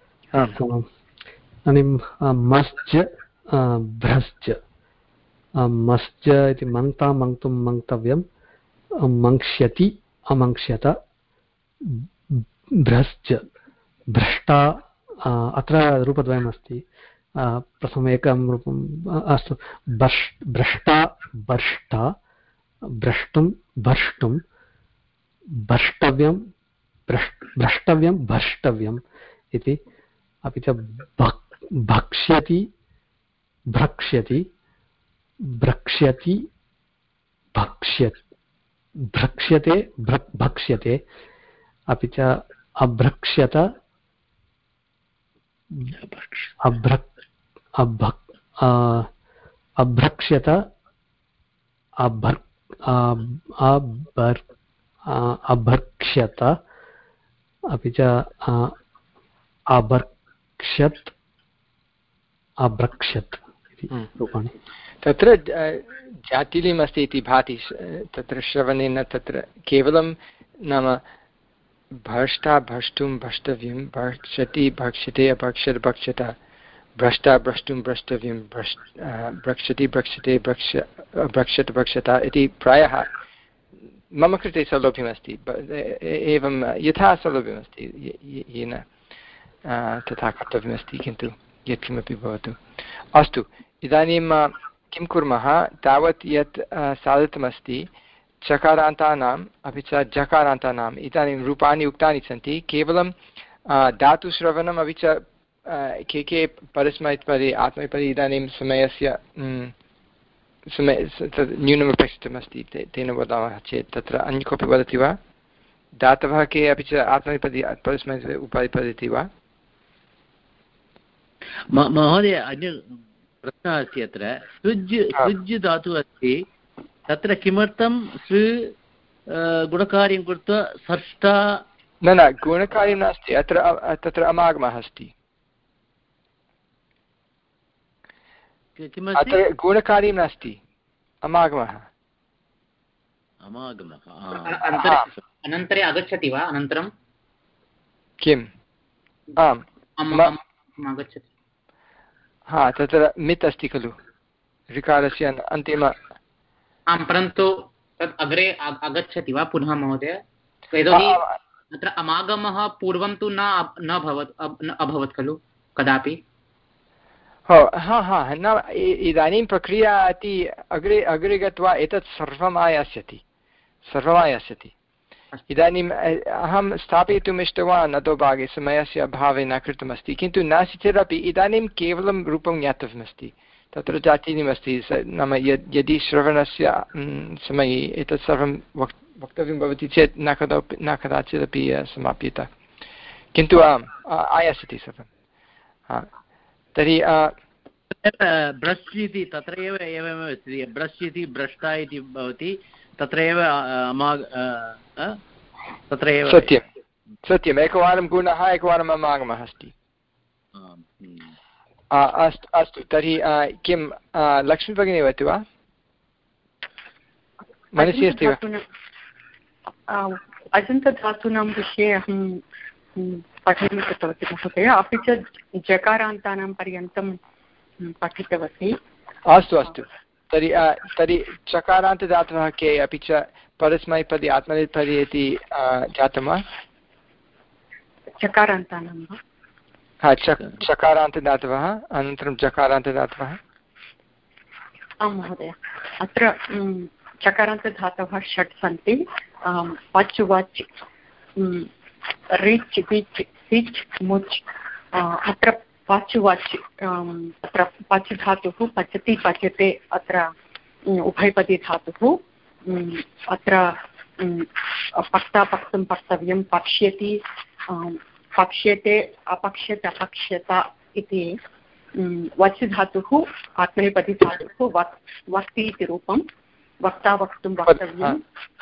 इदानीं मस्ज् भ्रश्च मस्ज् इति मङ्क्ता मङ्क्तुं मङ्क्तव्यं मङ्क्ष्यति अमङ्क्ष्यत भ्रश्च भ्रष्टा अत्र रूपद्वयमस्ति प्रथमम् एकं रूपम् अस्तु बर्ष् भ्रष्टा बर्ष्टा भ्रष्टुं भर्ष्टुं भर्ष्टव्यं भ्रष्टव्यं भर्ष्टव्यम् इति अपि च भक्ष्यति भ्रक्ष्यति भ्रक्ष्यति भक्ष्यति भ्रक्ष्यते भक्ष्यते अपि च अभ्रक्ष्यत अभ्रक् अभक् अभ्रक्ष्यत अभर् अभर् अभर्क्ष्यत अपि च अभर्क्ष्यत् अभ्रक्ष्यत् इति रूपाणि तत्र जातिलिम् अस्ति इति भाति तत्र श्रवणेन तत्र केवलं नाम भर्ष्टा भर्ष्टुं भष्टव्यं भक्षति भक्ष्यते अभक्षत् भक्षत भ्रष्टा भ्रष्टुं भ्रष्टव्यं भ्रष् भक्षति भक्षते भक्ष्य भक्षत भक्षत इति प्रायः मम कृते सौलभ्यमस्ति एवं यथा सौलभ्यमस्ति येन तथा कर्तव्यमस्ति किन्तु यत्किमपि भवतु अस्तु इदानीं किं कुर्मः तावत् यत् साधितमस्ति चकारान्तानाम् अपि च जकारान्तानाम् इदानीं रूपाणि उक्तानि सन्ति केवलं धातुश्रवणम् अपि च के के परस्मैपदी आत्मैपदी इदानीं समयस्य समय तद् न्यूनमपेक्षितमस्ति तेन वदामः चेत् तत्र अन्य कोऽपि वदति वा धातवः के अपि च आत्मैपदी परस्मै उपैपदी वा महोदय अन्य प्रश्नः अस्ति अत्र सृज् सृज् धातुः अस्ति तत्र किमर्थं सृ गुणकार्यं कृत्वा षष्ठा न न गुणकार्यं नास्ति अत्र तत्र अमागमः अस्ति अत्र गुणकार्यं नास्ति अमागमः अमागमः अनन्तरे आगच्छति वा अनन्तरं किम् आम् आगच्छति हा तत्र मित् अस्ति खलु ऋकारस्य अन्तिम। आं परन्तु तत् अग्रे आगच्छति वा पुनः महोदय? यतोहि अत्र अमागमः पूर्वं तु न न भवत् अभवत् खलु कदापि। हो हा हा न इदानीं प्रक्रिया अति अग्रे अग्रे गत्वा एतत् सर्वम् आयास्यति सर्वम् आयास्यति। इदानीम् अहं स्थापयितुम् इष्टवान् अधोभागे समयस्य अभावे न कृतमस्ति, किन्तु नास्ति चेदपि इदानीं केवलं रूपं ज्ञातव्यमस्ति। तत्र जातीयमस्ति नाम यद् यदि श्रवणस्य समये एतत् सर्वं वक् वक्तव्यं भवति चेत् न कदापि न कदाचिदपि समाप्येत, किन्तु आम् आयास्यति सर्वं। हा तर्हि ब्रश् इति तत्र एव एवमेव अस्ति, ब्रश् इति भ्रष्टा इति भवति तत्र एव तत्र एव सत्यं सत्यम् एकवारं गुणः एकवारम् अमागमः अस्ति। अस्तु अस्तु तर्हि किं लक्ष्मी भगिनी वदति वा? मनसि अस्ति वा? अजन्तधातूनां विषये अहं पठनं कृतवती महोदय, अपि च जकारान्तानां पर्यन्तं पठितवती। अस्तु अस्तु तर्हि तर्हि चकारान्तदातवः के, अपि च परस्मैपदी आत्मनेपदी इति जातं वा? चकारान्तानां वा? हा चकारान्तदातवः अनन्तरं जकारान्तदातवः। आं महोदय, अत्र चकारान्तधातवः षट् सन्ति। पच् वच् रिच् विच् सिच् मुच्। अत्र पच् वच् अत्र पच् धातुः पचति पच्यते अत्र उभयपदी धातुः। अत्र पक्ता पक्तुं पक्तव्यं, पक्ष्यति पक्ष्यते अपक्ष्यत अपक्ष्यत इति। वच् धातुः आत्मनेपदी धातुः वक् वक्ति इति रूपं, वक्ता वक्तुं वक्तव्यं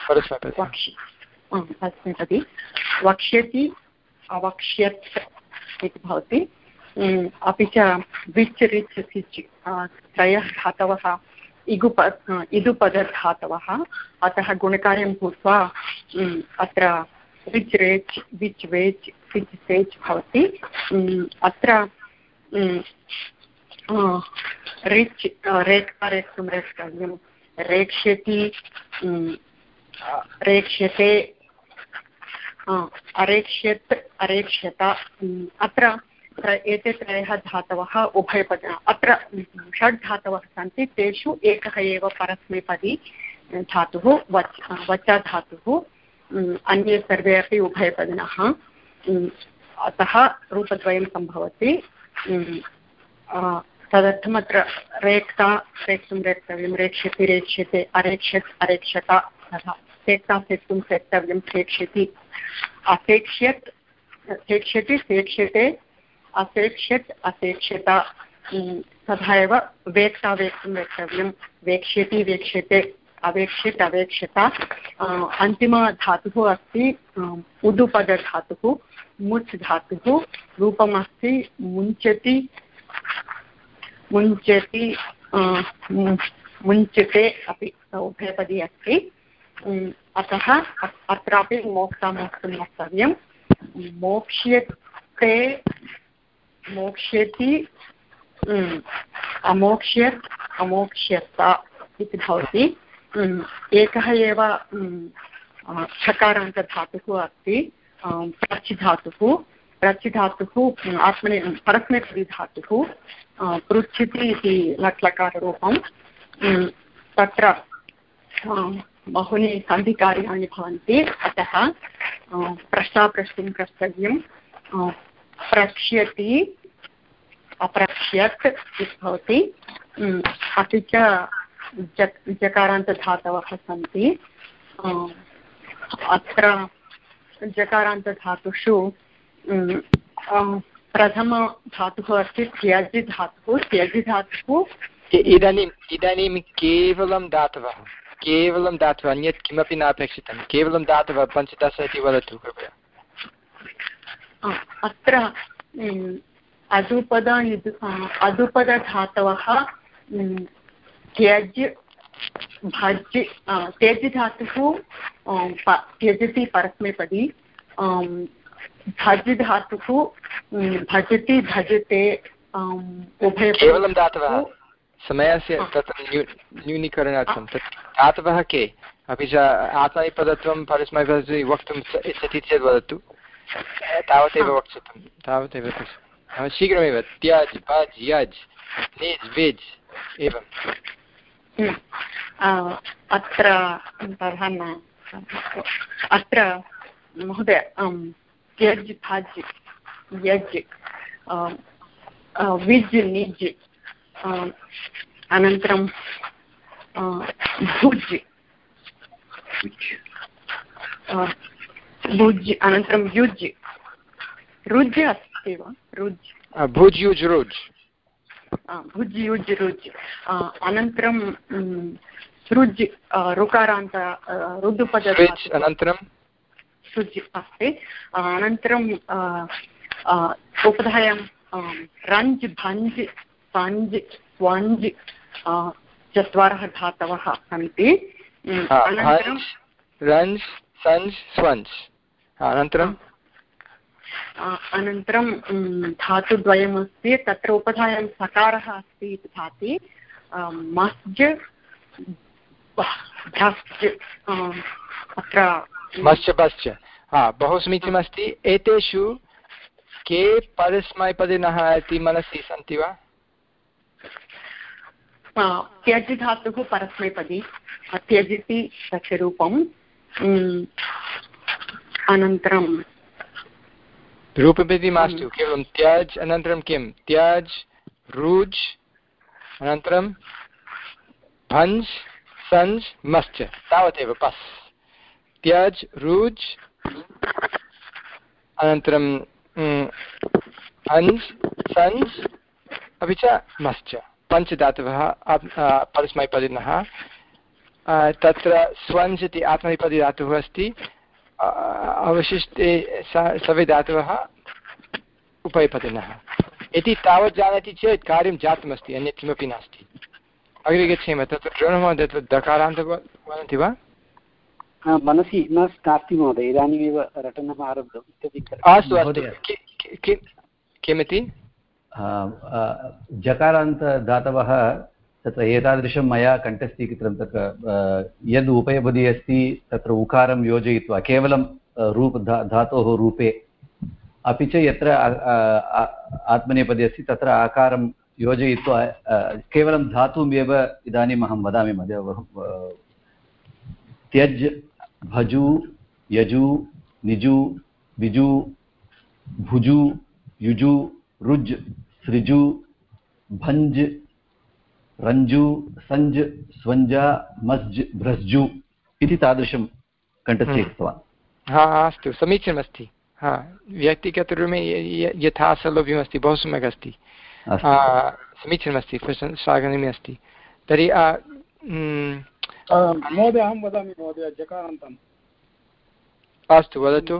अस्मिपदी। वक्ष्यति अवक्ष्यत् इति भवति। अपि च विच् रिच् सिच् त्रयः धातवः इगुप इदुपदधातवः, अतः गुणकार्यं भूत्वा अत्र विच् रेच् विच् वेच् सिच् सेच् भवति। अत्र रिच् रेक्तारेक्तुं रेक्तव्यं, रेक्ष्यति रेक्ष्यते अरेक्ष्यत् अरेक्ष्यत। अत्र एते त्रयः धातवः उभयपद, अत्र षड् धातवः सन्ति, तेषु एकः एव परस्मैपदी धातुः वच् वचा धातुः, अन्ये सर्वे अपि उभयपदिनः। अतः रूपद्वयं सम्भवति। तदर्थम् अत्र रेक्ता रेक्तुं रेक्तव्यं, रेक्ष्यति रेक्ष्यते अरेक्ष्यत् अरेक्ष्यत, तथा सेक्ता सेक्तुं सेक्तव्यं, सेक्ष्यति असेक्ष्यत् सेक्ष्यति सेक्ष्यते असेक्ष्यत् असेक्ष्यत, तथा एव वेक्ता वेक्तुं वेक्तव्यं, वेक्ष्यति वेक्ष्यते अवेक्ष्यत् अवेक्ष्यत। अन्तिमधातुः अस्ति उदुपदधातुः मुच् धातुः, रूपमस्ति मुञ्चति मुञ्चति मुञ्चते अपि उभयपदी अस्ति। अतः अत्रापि मोक्ता मोक्तुं वक्तव्यं, मोक्ष्यते मोक्ष्यति अमोक्ष्यत् अमोक्ष्यत इति भवति। एकः एव छकारान्तधातुः अस्ति प्रच् धातुः। प्रच् धातुः आत्मने परस्मैपदी धातुः, पृच्छति इति लट्लकाररूपं। तत्र बहूनि सन्धिकार्याणि भवन्ति, अतः प्रश्नाप्रष्टुं कर्तव्यं, प्रक्ष्यति अप्रक्ष्यत् इति भवति। अपि च जक् जकारान्तधातवः सन्ति। अत्र जकारान्तधातुषु प्रथमधातुः अस्ति त्यज् धातुः। त्यज् धातुः इदानीम् इदानीं केवलं धातवः केवलं धातवः अन्यत् किमपि न अपेक्षितं, केवलं धातवः पञ्चदश इति वदतु कृपया। अत्र अदुपद अदुपदधातवः त्यज् भज् त्यज् धातुः त्यजति परस्मैपदी, भज् धातुः भजति भजते केवलं दातवः समयस्य तत्र न्यूनीकरणार्थं तत् दातवः के अपि च आत्मनेपदत्वं परस्मैपदत्वं वक्तुम् इच्छति चेत् वदतु तावदेव वक्तुं तावदेव शीघ्रमेव त्यज् भज् यज् निज् विज् एवम् अत्र अत्र महोदय त्यज् भज् यज् विज् निज् अनन्तरं भुज् भुज् अनन्तरं युज् रुज् अस्ति वा रुज् भुज् युज् रुज् भुज् युज् रुज् अनन्तरं सृज् ऋकारान्त रुद्पद अनन्तरं सृज् अस्ति अनन्तरं उपधायां रञ्ज् भञ्ज् पञ्ज् स्वञ्ज् चत्वारः धातवः सन्ति अनन्तरं रञ्ज् सञ्ज् स्वञ्ज् अनन्तरं अनन्तरं धातुद्वयमस्ति तत्र उपधायां सकारः अस्ति इति भाति मस्ज् भ्रश्च अत्र मश्च भश्च हा बहु समीचीनमस्ति एतेषु के परस्मैपदिनः इति मनसि सन्ति वा त्यज् धातुः परस्मैपदी त्यजति तस्य रूपम् अनन्तरं रूपमिति मास्तु केवलं त्यज् अनन्तरं किं त्यज् रुज् अनन्तरं भञ्ज् सञ्ज् मश्च तावदेव बस् त्यज् रुज् अनन्तरं भञ्ज् सञ्ज् अपि च मश्च पञ्चधातवः परस्मैपदिनः तत्र स्वञ्ज् इति आत्मनेपदी धातुः अस्ति अवशिष्टे सर्वे धातवः उपैपदिनः इति तावत् जानाति चेत् कार्यं जातमस्ति अन्यत् किमपि नास्ति अग्रे गच्छेम तत्र द्रोणमहोदय तत्र दकारान्त वदन्ति वा मनसि न नास्ति महोदय इदानीमेव रटनम् आरब्धम् अस्तु अस्तु किमिति जकारान्तदातवः तत्र एतादृशं मया कण्ठस्थीकृतं तत्र यद् उपयपदी अस्ति तत्र उकारं योजयित्वा केवलं रूप धा धातोः रूपे अपि च यत्र आत्मनेपदी अस्ति तत्र आकारं योजयित्वा केवलं धातुमेव इदानीम् अहं वदामि महोदय त्यज् भजु यजु निजु विजु भुजु युजु रुज् सृजु भञ्ज् रञ्जु सञ्ज् स्वञ्जा मस्ज् भ्रस्जु इति तादृशं कण्ठस्थीकृतवान् हा अस्तु समीचीनमस्ति हा व्यक्तिगतरूपे यथा सौलभ्यमस्ति बहु सम्यक् अस्ति समीचीनमस्ति श्लाघनीयम् अस्ति तर्हि महोदय अहं वदामि महोदय जकारान्तम् अस्तु वदतु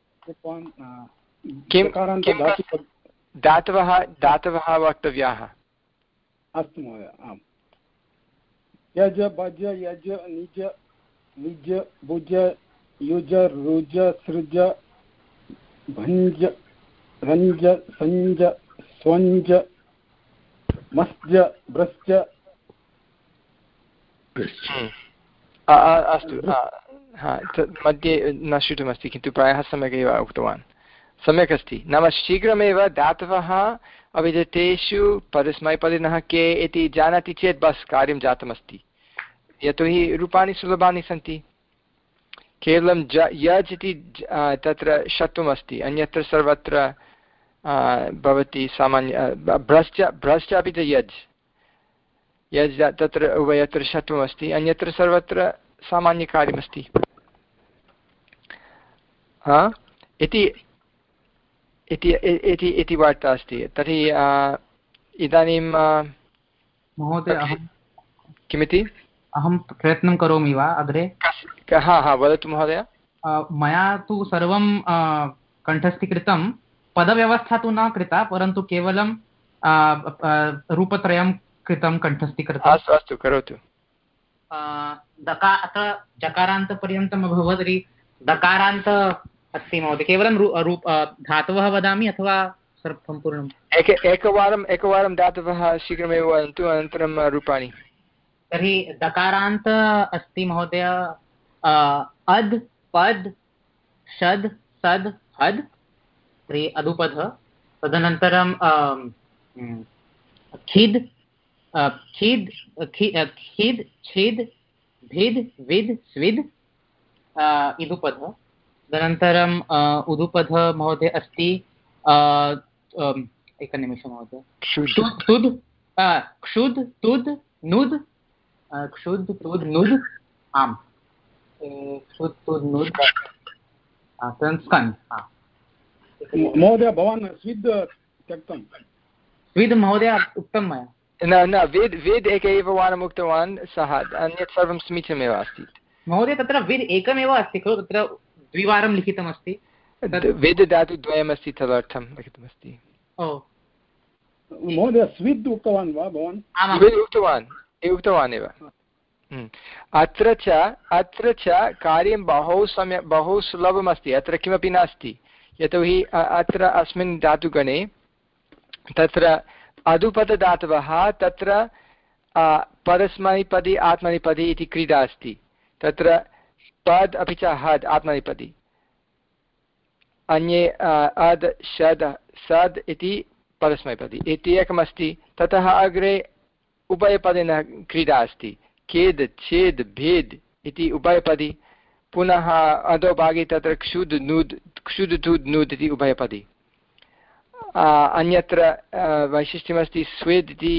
किं दातवः दातवः वक्तव्याः अस्तु महोदय आम् यज भज यज निज विज भुज युज रुज सृज भञ्ज रञ्ज सञ्ज स्वञ्ज मस्ज भ्रश्च अस्तु मध्ये न श्रुतमस्ति किन्तु प्रायः सम्यक् एव उक्तवान् सम्यक् अस्ति नाम शीघ्रमेव दातवः अपि च तेषु परस्मैपदिनः के इति जानाति चेत् बस् कार्यं जातमस्ति यतोहि रूपाणि सुलभानि सन्ति केवलं ज यज् इति तत्र षत्वमस्ति अन्यत्र सर्वत्र भवति सामान्य भ्रश्च भ्रश्च अपि च यज् यज् तत्र उभयत्र षत्वमस्ति अन्यत्र सर्वत्र सामान्यकार्यमस्ति इति इति इति वार्ता अस्ति तर्हि इदानीं महोदय किमिति अहं प्रयत्नं करोमि वा अग्रे हा हा वदतु महोदय मया तु सर्वं कण्ठस्थीकृतं पदव्यवस्था तु न कृता परन्तु केवलं रूपत्रयं कृतं कण्ठस्थीकृतम् अस्तु अस्तु करोतु दका अत्र जकारान्तपर्यन्तम् अभवत् तर्हि दकारान्त अस्ति महोदय केवलं रूप धातवः वदामि अथवा सम्पूर्णम् एक एकवारम् एकवारं धातवः शीघ्रमेव वदन्तु अनन्तरं रूपाणि। तर्हि दकारान्त अस्ति महोदय अद् पद् षद् सद् हद् तर्हि अदुपध तदनन्तरं खिद् खिद् खिद् छिद् भिद् विद् स्विद् इदुपध तदनन्तरम् उदुपध महोदय अस्ति एकनिमिषं महोदय तुद् क्षुद् तुद् नुद् क्षुद् तुद् नुद् आम् क्षुद् तुद् नुद् स्कन्द महोदय भवान् स्विद् त्यक्तं स्विद् महोदय उक्तं मया न न वेद् वेद् एक एव वारम् उक्तवान् सः अन्यत् सर्वं समीचीनमेव अस्ति महोदय तत्र वेद् एकमेव अस्ति खलु तत्र द्विवारं लिखितमस्ति वेद धातु द्वयमस्ति तदर्थं लिखितमस्ति ओ महोदय स्विद् उक्तवान् वा भवान् उक्तवान् उक्तवान् एव अत्र च अत्र च कार्यं बहु सम्यक् बहु सुलभमस्ति अत्र किमपि नास्ति यतोहि अत्र अस्मिन् धातुगणे तत्र अदुपदधातवः तत्र परस्मैपदी आत्मनेपदी इति क्रीडा अस्ति तत्र पद् अपि च हद् आत्मनेपदी अन्ये अद् षद् सद् इति परस्मैपदी इति एकमस्ति ततः अग्रे उभयपदिनः क्रीडा अस्ति खेद् छेद् भेद् इति उभयपदी पुनः अधोभागे तत्र क्षुद् नुद् क्षुद् तुद् नुद् इति उभयपदी अन्यत्र वैशिष्ट्यमस्ति स्वेद् इति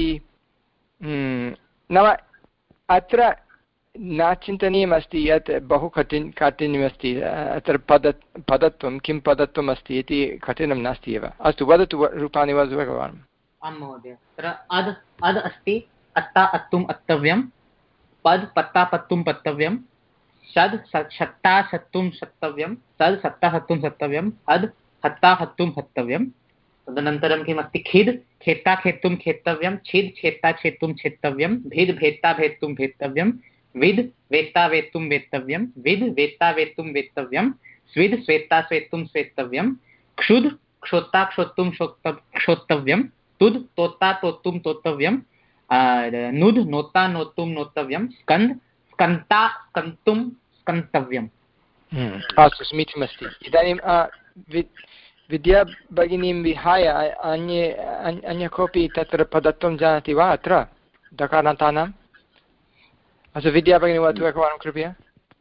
नाम अत्र न चिन्तनीयमस्ति यत् बहु कठिन काठिन्यमस्ति अत्र पद पदत्वं किं पदत्वम् अस्ति इति कठिनं नास्ति एव अस्तु वदतु रूपाणि वदतु एकवारम् आं महोदय तत्र अद् अद् अस्ति अत्ता अत्तुम् अत्तव्यं पद् पत्ता पत्तुं पत्तव्यं षद् षट्टा षत्तुं षत्तव्यं सद् सत्ता सत्तुं सत्तव्यं हद् हत्ता हत्तुं हत्तव्यं तदनन्तरं किमस्ति खिद् खेत्ता खेत्तुं खेत्तव्यं छिद् छेत्ता छेत्तुं छेत्तव्यं भिद् भेत्ता भेत्तुं भेत्तव्यं विद् वेत्ता वेत्तुं वेत्तव्यं विद् वेत्ता वेत्तुं वेत्तव्यं स्विद् स्वेत्ता स्वेत्तुं स्वेत्तव्यं क्षुद् क्षोत्ता क्षोत्तुं क्षोत्तव्यं तुद् तोत्ता तोत्तुं तोत्तव्यं नुद् नोत्ता नोत्तुं नोत्तव्यं स्कन्द स्कन्ता स्कन्तुं स्कन्तव्यम् अस्तु समीचीनमस्ति इदानीं विद्या भगिनीं विहाय अन्ये अन्य कोऽपि तत्र पदत्वं जानाति वा अत्र दकारान्तानाम् अस्तु विद्या भगिनी वदतु एकवारं कृपया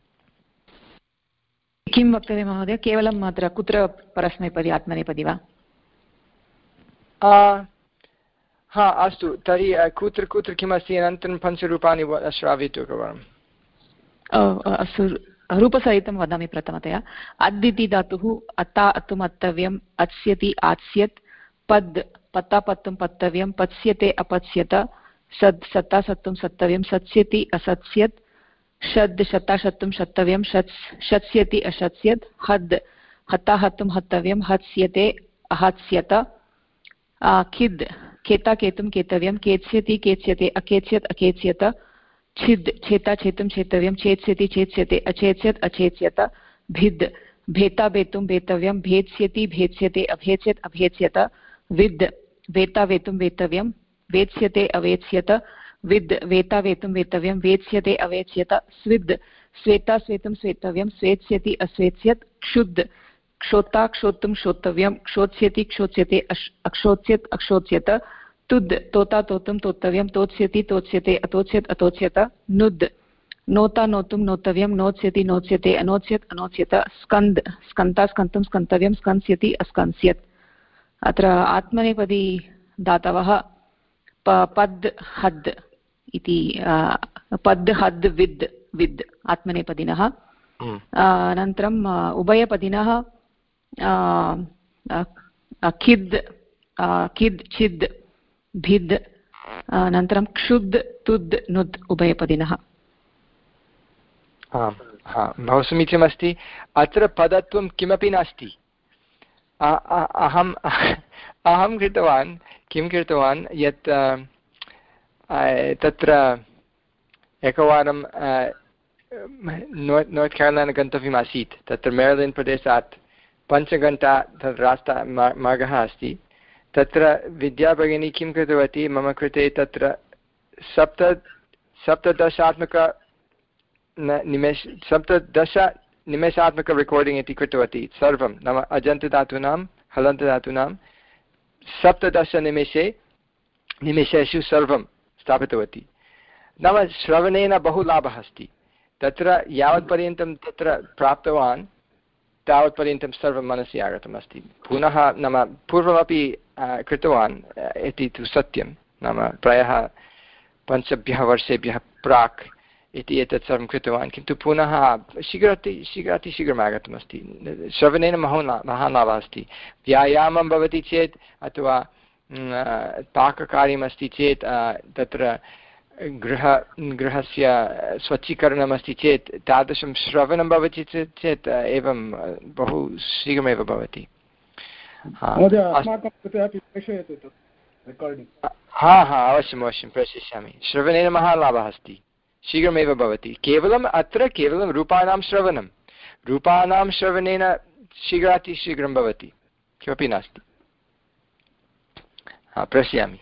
किं वक्तव्यं महोदय केवलम् अत्र कुत्र परस्मैपदी आत्मनेपदी वा हा अस्तु तर्हि कुत्र कुत्र किमस्ति अनन्तरं पञ्चरूपाणि श्रावयतु एकवारम् अस्तु रूपसहितं वदामि प्रथमतया अद् इति धातुः अत्ता अत्तुम् अत्तव्यम् अत्स्यति आत्स्यत् पद् पत्ता पत्तुं पत्तव्यं पत्स्यते अपत्स्यत सद् सत्ता सत्तुं सत्तव्यं सत्स्यति असत्स्यत् षद् शत्ता शत्तुं शत्तव्यं शत्स् शत्स्यति अशत्स्यत् हद् हत्ता हत्तुं हत्तव्यं हत्स्यते अहत्स्यत खिद् खेता केतुं केतव्यं केत्स्यति केत्स्यते अकेत्स्यत् अकेत्स्यत छिद् छेता छेतुं छेतव्यं छेत्स्यति छेत्स्यते अछेत्स्यत् अछेत्स्यत भिद् भेता भेतुं भेतव्यं भेत्स्यति भेत्स्यते अभेत्स्यत् अभेत्स्यत विद् वेता वेतुं वेतव्यं वेत्स्यते अवेत्स्यत विद् वेता वेतुं वेतव्यं वेत्स्यते अवेत्स्यत स्विद् स्वेता स्वेतुं स्वेतव्यं स्वेत्स्यति अस्वेत्स्यत् क्षुद् क्षोता क्षोतुं क्षोतव्यं क्षोत्स्यति क्षोत्स्यते अक्षोत्स्यत् अक्षोत्स्यत तुद् तोता तोतुं तोतव्यं तोत्स्यति तोत्स्यते अतोत्स्यत् अतोत्स्यत नुद् नोता नोतुं नोतव्यं नोत्स्यति नोत्स्यते अनोत्स्यत् अनोत्स्यत स्कन्द स्कन्ता स्कन्तुं स्कन्तव्यं स्कन्स्यति अस्कन्स्यत् अत्र आत्मनेपदी धातवः पद् हद् इति पद् हद् विद् विद् आत्मनेपदिनः अनन्तरम् उभयपदिनः खिद् खिद् छिद् भिद् अनन्तरं क्षुद् तुद् नुद् उभयपदिनः आम् बहु समीचीनमस्ति अत्र पदत्वं किमपि नास्ति अहम् अहं कृतवान् किं कृतवान् यत् तत्र एकवारं नोर्त् नोर्त् केरोलिना गन्तव्यमासीत् तत्र मेरिलेण्ड् प्रदेशात् पञ्चघण्टा तत् रास्ता मार्गः अस्ति तत्र विद्याभगिनी किं कृतवती मम कृते तत्र सप्त सप्तदशात्मक निमेष सप्तदश निमेषात्मक रेकार्डिङ्ग् इति कृतवती सर्वं नाम अजन्तधातूनां हलन्तधातूनां सप्तदशनिमेषे निमेषेषु सर्वं स्थापितवती। नाम श्रवणेन बहु लाभः अस्ति। तत्र यावत्पर्यन्तं तत्र प्राप्तवान् तावत्पर्यन्तं सर्वं मनसि आगतमस्ति। पुनः नाम पूर्वमपि कृतवान् इति तु सत्यं, नाम प्रायः पञ्चभ्यः वर्षेभ्यः प्राक् इति एतत् सर्वं कृतवान्, किन्तु पुनः शीघ्राति शीघ्रातिशीघ्रम् आगतमस्ति। श्रवणेन महान् महान् लाभः अस्ति। व्यायामं भवति चेत् अथवा पाककार्यमस्ति चेत् तत्र गृह गृहस्य स्वच्छीकरणमस्ति चेत् तादृशं श्रवणं भवति चेत् एवं बहु शीघ्रमेव भवति। हा हा अवश्यम् अवश्यं प्रेषयिष्यामि। श्रवणेन महान् लाभः अस्ति, शीघ्रमेव भवति। केवलम् अत्र केवलं रूपाणां श्रवणं, रूपाणां श्रवणेन शीघ्रातिशीघ्रं भवति, किमपि नास्ति। हा प्रेषयामि।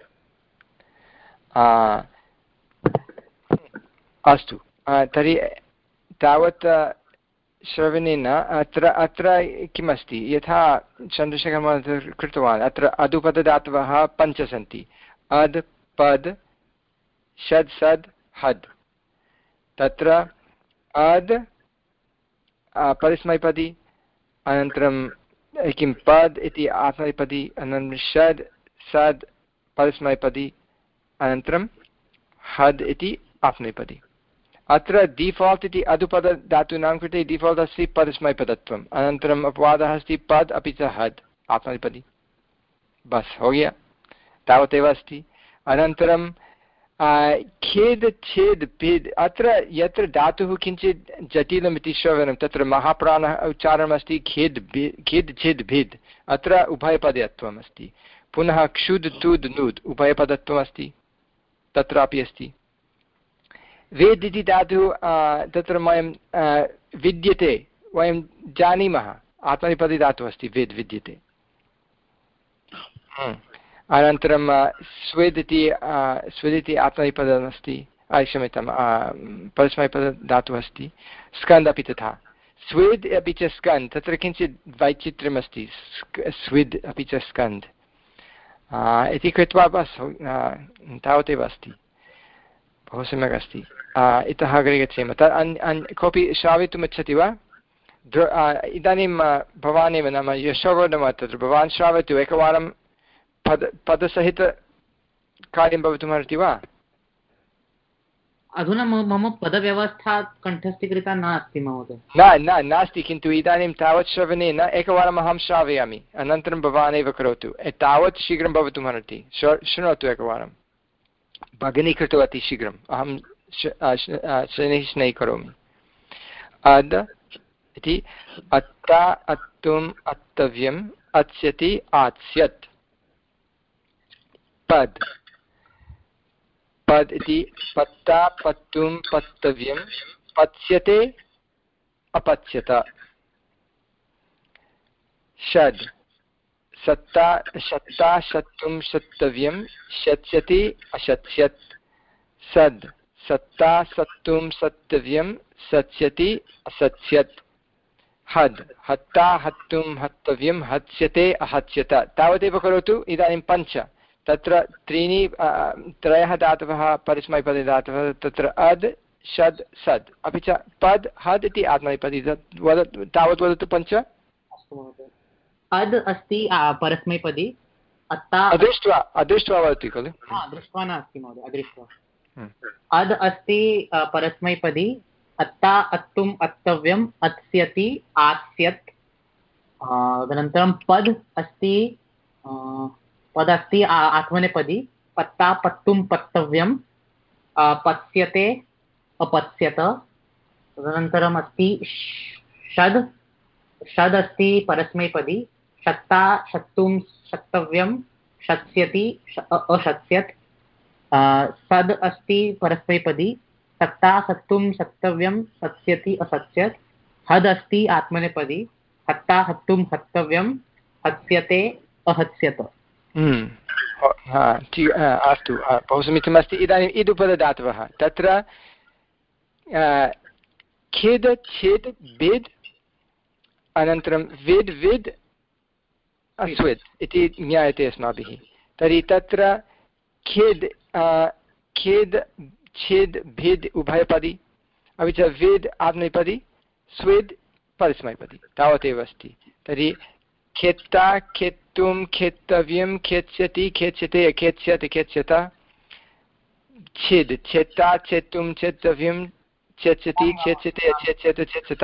अस्तु, तर्हि तावत् श्रवणेन अत्र अत्र किमस्ति, यथा चन्द्रशेखरमहोदयः कृतवान्, अत्र अदुपदधातवः पञ्च सन्ति। अद् पद् षड् सद् हद्। तत्र अद् परस्मैपदी, अनन्तरं किं पद् इति आत्मनेपदी, अनन्तरं षड् सद् परस्मैपदी, अनन्तरं हद् इति आत्मनेपदी। अत्र डिफाल्ट् इति अदुपदधातूनां कृते डिफाल्ट् अस्ति परस्मैपदत्वम्, अनन्तरम् अपवादः अस्ति पद् अपि च हद् आत्मनेपदी। बस् हो गया, तावदेव अस्ति। अनन्तरं खेद् छेद् भिद्, अत्र यत्र धातुः किञ्चित् जटिलमिति श्रवणं तत्र महाप्राणः उच्चारणमस्ति खेद् भिद् खेद् छेद् भिद्, अत्र उभयपदत्वम् अस्ति। पुनः क्षुद् तुद् नुद् उभयपदत्वमस्ति, तत्रापि अस्ति। वेद् इति धातुः तत्र वयं विद्यते, वयं जानीमः, आत्मनेपदी धातुः अस्ति वेद् विद्यते। अनन्तरं स्वेद् इति स्वेद् इति आत्मनेपदमस्ति, क्षम्यतां परस्मैपदधातुः अस्ति। स्कन्द् अपि तथा, स्वेद् अपि च स्कन्द्, तत्र किञ्चित् वैचित्र्यमस्ति, स्विद् अपि च स्कन्द् इति कृत्वा बस् तावदेव अस्ति। बहु सम्यक् अस्ति। इतः अग्रे गच्छेम। तत् कोऽपि श्रावयितुम् इच्छति वा? इदानीं भवान् एव, नाम यशोवर्धन, तत्र भवान् श्रावयतु एकवारं। पद पदसहितकार्यं भवितुमर्हति वा? अधुना मम पदव्यवस्था कण्ठस्थीकृता नास्ति महोदय। न न नास्ति, किन्तु इदानीं तावत् श्रवणेन एकवारम् अहं श्रावयामि, अनन्तरं भवान् एव करोतु, तावत् शीघ्रं भवितुमर्हति। शृणोतु एकवारं। भगिनी कृतवती शीघ्रम्, अहं शनैः शनैः करोमि। अद् इति अत्ता अत्तुम् अत्तव्यम् अत्स्यति आत्स्यत्। पद् पद् इति पत्ता पत्तुं पत्तव्यं पत्स्यते अपत्स्यत। षड् सत्ता शत्ता शत्तुं शत्तव्यं शत्स्यति अशत्स्यत्। सद् सत्ता सत्तुं सत्तव्यं सत्स्यति असत्स्यत्। हद् हत्ता हत्तुं हत्तव्यं हत्स्यते अहत्स्यत। तावदेव करोतु। इदानीं पञ्च, तत्र त्रीणि त्रयः धातवः परस्मैपदी धातवः, तत्र अद् षद् सद् अपि च पद् हद् इति आत्मनेपदी। वदतु, तावत् वदतु पञ्च। अद् अस्ति परस्मैपदी, अत्ता अदृष्ट्वा अदृष्ट्वा वदति खलु? दृष्ट्वा नास्ति महोदय, अदृष्ट्वा। अद् अस्ति परस्मैपदी, अत्ता अत्तुम् अत्तव्यम् अत्स्यति आत्स्यत्। तदनन्तरं पद् अस्ति पद् अस्ति आत्मनेपदी, पत्ता पत्तुं पत्तव्यं पत्स्यते अपत्स्यत। तदनन्तरम् अस्ति षड् षड् अस्ति परस्मैपदी, शत्ता शत्तुं शत्तव्यं शत्स्यति अशत्स्यत्। सद् अस्ति परस्मैपदी, सत्ता सत्तुं सत्तव्यं सत्स्यति असत्स्यत्। हद् अस्ति आत्मनेपदी, हत्ता हत्तुं हत्तव्यं हत्स्यते अहत्स्यत। अस्तु, बहु समीचीनमस्ति। इदानीम् इदुपदधातवः तत्र खेद छेद् बेद् अनन्तरं वेद् वेद् अस्वेद् इति ज्ञायते अस्माभिः। तर्हि तत्र खेद् खेद् छेद् भेद् उभयपदी, अपि च वेद् आत्मनेपदी, स्वेद् परस्मैपदी, तावदेव अस्ति। तर्हि खेत्ता खेत्तुं खेत्तव्यं खेत्स्यति खेत्स्यते अखेत्स्यत् खेत्स्यत, छेद् छेत्ता छेत्तुं छेत्तव्यं छेत्स्यति छेत्स्यते अछेत्स्यत् छेत्स्यत।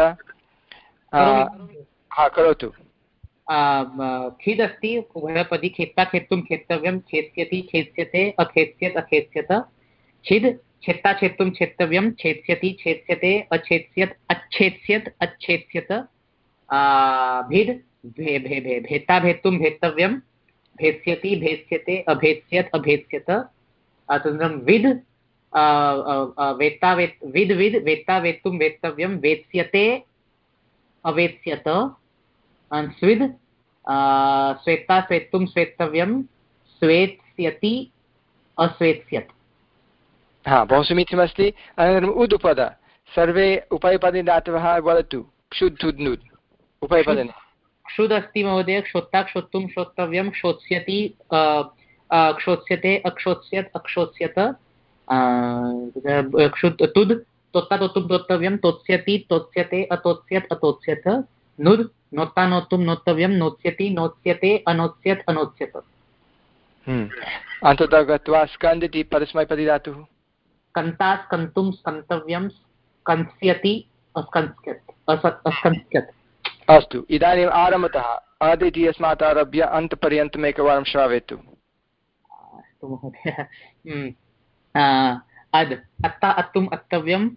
हा, करोतु। खिद् अस्ति उभयपदी, खेत्ता खेत्तुं खेत्तव्यं छेत्स्यति छेत्स्यते अखेत्स्यत् अखेत्स्यत। छिद् छेत्ता छेत्तुं छेत्तव्यं छेत्स्यति छेत्स्यते अछेत्स्यत् अच्छेत्स्यत् अच्छेत्स्यत। भिद् भे भे भे भेत्ता भेत्तुं भेत्तव्यं भेत्स्यति भेत्स्यते अभेत्स्यत् अभेत्स्यत। तदनन्तरं विद् वेत्ता वेत् विद् विद् वेत्ता वेत्तुं वेत्तव्यं वेत्स्यते अवेत्स्यत। स्विद् स्वेत्ता स्वेत्तुं स्वेत्तव्यं स्वेत्स्यति अस्वेत्स्यत्। हा, बहु समीचीनमस्ति। अनन्तरम् उदुपद सर्वे उभयपदी धातवः वदतु। क्षुद् धुद् नुद् उभयपदने। क्षुद् अस्ति महोदय, क्षोत्ता क्षोत्तुं क्षोत्तव्यं क्षोत्स्यति क्षोत्स्यते अक्षोत्स्यत् अक्षोत्स्यत। क्षुद् तुद् तोत्ता तोत्तुं तोत्तव्यं तोत्स्यति तोत्स्यते अतोत्स्यत् अतोत्स्यत। नुद् नोत्ता नोत्तुं नोत्तव्यं नोत्स्यति नोत्स्यते अनोत्स्यत् अनोत्स्यत। अन्ततः गत्वा स्कन्द् इति परस्मैपदी धातुः। स्कन्ता स्कन्तुं स्कन्तव्यं स्कन्स्यति अस्कन्स्यत् अस्कन्स्यत्। अस्तु, इदानीम् आरम्भतः अद् इति अस्मात् आरभ्य अन्तपर्यन्तम् एकवारं श्रावयतु। अस्तु महोदय। अद् अत्ता अत्तुम् अत्तव्यं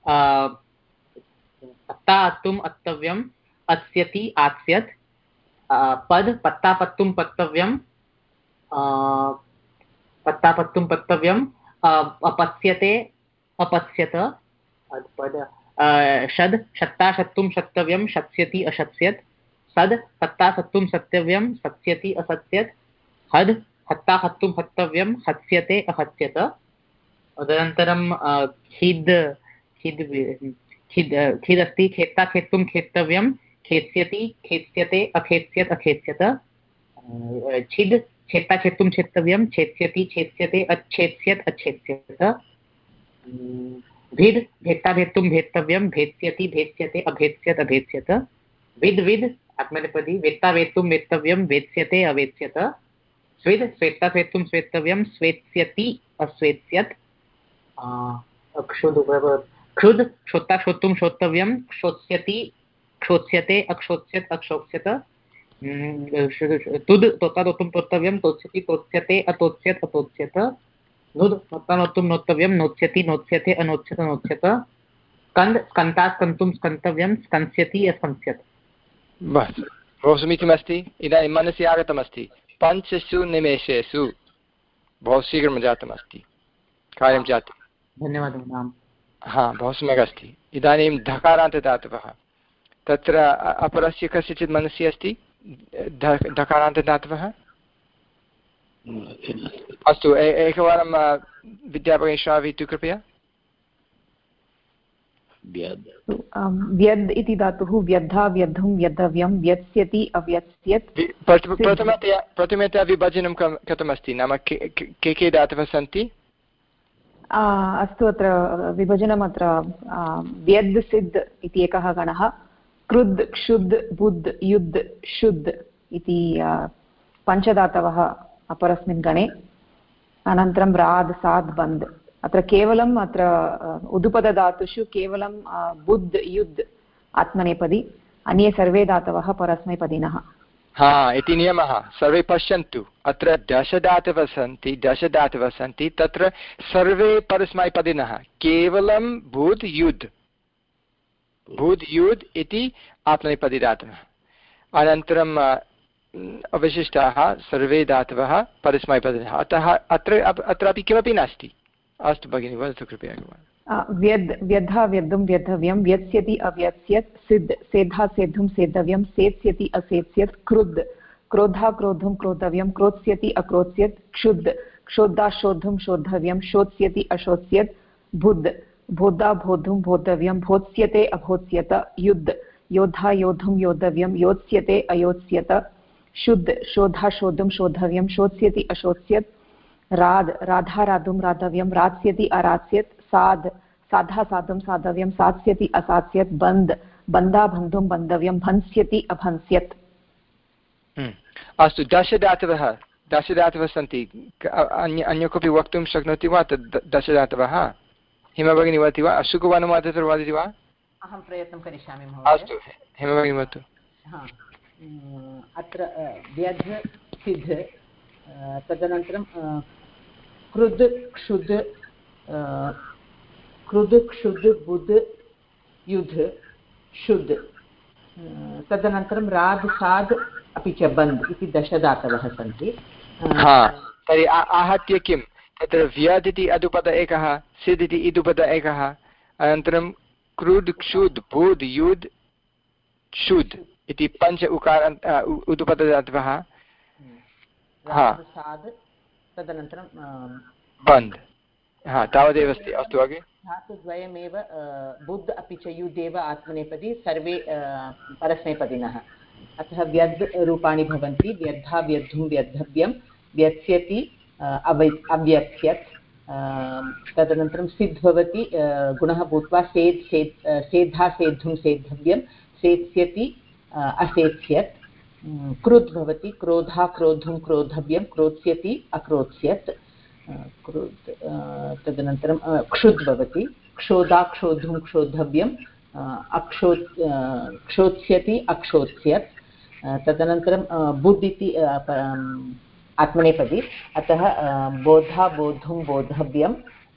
अत्ता अत्तुम् अत्तव्यम् अस्यति आस्यत्। पद् पत्ता पत्तुं पत्तव्यं पत्ता पत्तुं पत्तव्यम् अपत्स्यते अपत्स्यत। पद षद् शत्ता शत्तुं शत्तव्यं शत्स्यति अशत्स्यत्। सद् सत्ता सत्तुं सत्यव्यं सत्स्यति असत्स्यत्। हद् हत्ता हत्तुं हत्तव्यं हत्स्यते अहत्स्यत। तदनन्तरं खिद् खिद् खिद् खिद् अस्ति खेत्ता खेत्तुं खेत्तव्यं खेत्स्यति खेत्स्यते अखेत्स्यत् अखेत्स्यत। छिद् छेत्ता छेत्तुं छेत्तव्यं छेत्स्यति छेत्स्यते अच्छेत्स्यत् अच्छेत्स्यत। भिद् भेत्ता भेत्तुं भेत्तव्यं भेत्स्यति भेत्स्यते अभेत्स्यत् अभेत्स्यत। विद् विद् आत्मनेपदी वेत्ता वेत्तुं वेत्तव्यं वेत्स्यते अवेत्स्यत। स्विद् स्वेत्ता स्वेत्तुं स्वेत्तव्यं स्वेत्स्यति अस्वेत्स्यत्। क्षुद् क्षुद् क्षोत्ता क्षोत्तुं क्षोत्तव्यं क्षोत्स्यति क्षोत्स्यते अक्षोत्स्यत् अक्षोत्स्यत। तुद् तोत्ता तोत्तुं तोत्तव्यं तोत्स्यति तोत्स्यते अतोत्स्यत् अतोत्स्यत। नुद् नोत्ता नोत्तुं नोत्तव्यं नोत्स्यति नोत्स्यते अनोत्स्यत् अनोत्स्यत। स्कन्द् स्कन्ता स्कन्तुं स्कन्तव्यं स्कन्स्यति अस्कन्स्यत्। बहु समीचीनमस्ति। इदानीं मनसि आगतमस्ति पञ्चसु निमेषेषु बहु शीघ्रं जातमस्ति, कार्यं जातं। धन्यवादः। हा, बहु सम्यक् अस्ति। इदानीं धकारान्तदातवः तत्र अपरस्य कस्यचित् मनसि अस्ति धकारान्तदातवः? अस्तु, एकवारं विद्यापति श्रावयतु कृपया। व्यद् इति धातुः व्यद्धा व्यद्धुं व्यद्धव्यं व्यत्स्यति अव्यत्स्यत्। प्रथमतया प्रथमतया विभजनं कथमस्ति, नाम के के धातवः सन्ति? अस्तु, अत्र विभजनम् अत्र व्यद् सिद् इति एकः गणः, कृद् क्षुद् बुद् युद् शुद् इति पञ्चधातवः अपरस्मिन् गणे। अनन्तरं राद् साद् बन्द्। अत्र केवलम् अत्र उदुपदधातुषु केवलं बुद् युद् आत्मनेपदी, अन्ये सर्वे धातवः परस्मैपदिनः। हा, इति नियमः सर्वे पश्यन्तु। अत्र दशधातवः सन्ति दशधातवः सन्ति तत्र सर्वे परस्मैपदिनः, केवलं बुद् युद् बुद् युद् इति आत्मनेपदी धातवः। अनन्तरम् अवशिष्टाः सर्वे धातवः परस्मैपदिनः। अतः अत्र अत्रापि किमपि नास्ति। अस्तु भगिनि, वदतु कृपया। व्यद् व्यद्धा व्यद्धुं व्यद्धव्यं व्यत्स्यति अव्यत्स्यत्। सिद् सेद्धा सेद्धुं सेद्धव्यं सेत्स्यति असेत्स्यत्। कृद् क्रोधा क्रोधुं क्रोधव्यं क्रोत्स्यति अक्रोत्स्यत् क्षुद् क्षोधा शोद्धुं शोद्धव्यं शोत्स्यति अशोत्स्यत् बुद्ध बोधा बोद्धुं बोद्धव्यं भोत्स्यते अभोत्स्यत युद्ध योद्धा योद्धुं योद्धव्यं योत्स्यते अयोत्स्यत शुद्ध शोधा शोद्धुं शोद्धव्यं शोत्स्यति अशोत्स्यत् राध राधा राधुं राधव्यं रात्स्यति अरात्स्यत् साध साधा साधुं साधव्यं सात्स्यति असात्स्यत् बन्ध बन्धा बन्धुं बन्धव्यं भंस्यति अभंस्यत्। अस्तु दशदातवः दशदातवः सन्ति अन्य अन्य कोऽपि वक्तुं शक्नोति वा तद् दशदातवः हिमभगिनी वदति वा अशुकवनमातः वदति वा? अहं प्रयत्नं करिष्यामि। अस्तु हिमभगिनी वदतु। अत्र व्यध् सिद्ध तदनन्तरं कृद् क्षुद् कृद् क्षुद् बुद् युद्ध शुद्ध तदनन्तरं राध् साध् अपि च बन्ध् इति दशदातवः सन्ति। तर्हि आहत्य किं तत्र व्यद् इति अदुपद एकः सिद् इति इदुपद एकः अनन्तरं क्रुद् क्षुद् बुद् युद् शुद् इति पञ्च उकार उदुपददातवः तदनन्तरं बन्ध् तावदेव अस्ति। अस्तु अग्रे धातुद्वयमेव बुद्ध अपि च युद् एव आत्मनेपदी सर्वे परस्मैपदिनः अतः व्यद् रूपाणि भवन्ति व्यद्धा व्यद्धुं व्यद्धव्यं व्यत्स्यति अवै अव्यत्स्यत् तदनन्तरं सिद् भवति गुणः भूत्वा सेद् सेद् सेद्धा सेद्धुं सेद्धव्यं सेत्स्यति असेत्स्यत् क्रुद् भवति क्रोधा क्रोद्धुं क्रोधव्यं क्रोत्स्यति अक्रोत्स्यत् क्रोध तदनन्तरं क्षुद् भवति क्षोधा क्षोद्धुं क्षोधव्यं अक्षो क्षोत्स्यति अक्षोत्स्यत् तदनन्तरं बुद् इति आत्मनेपदी अतः बोधा बोद्धुं बोधव्यं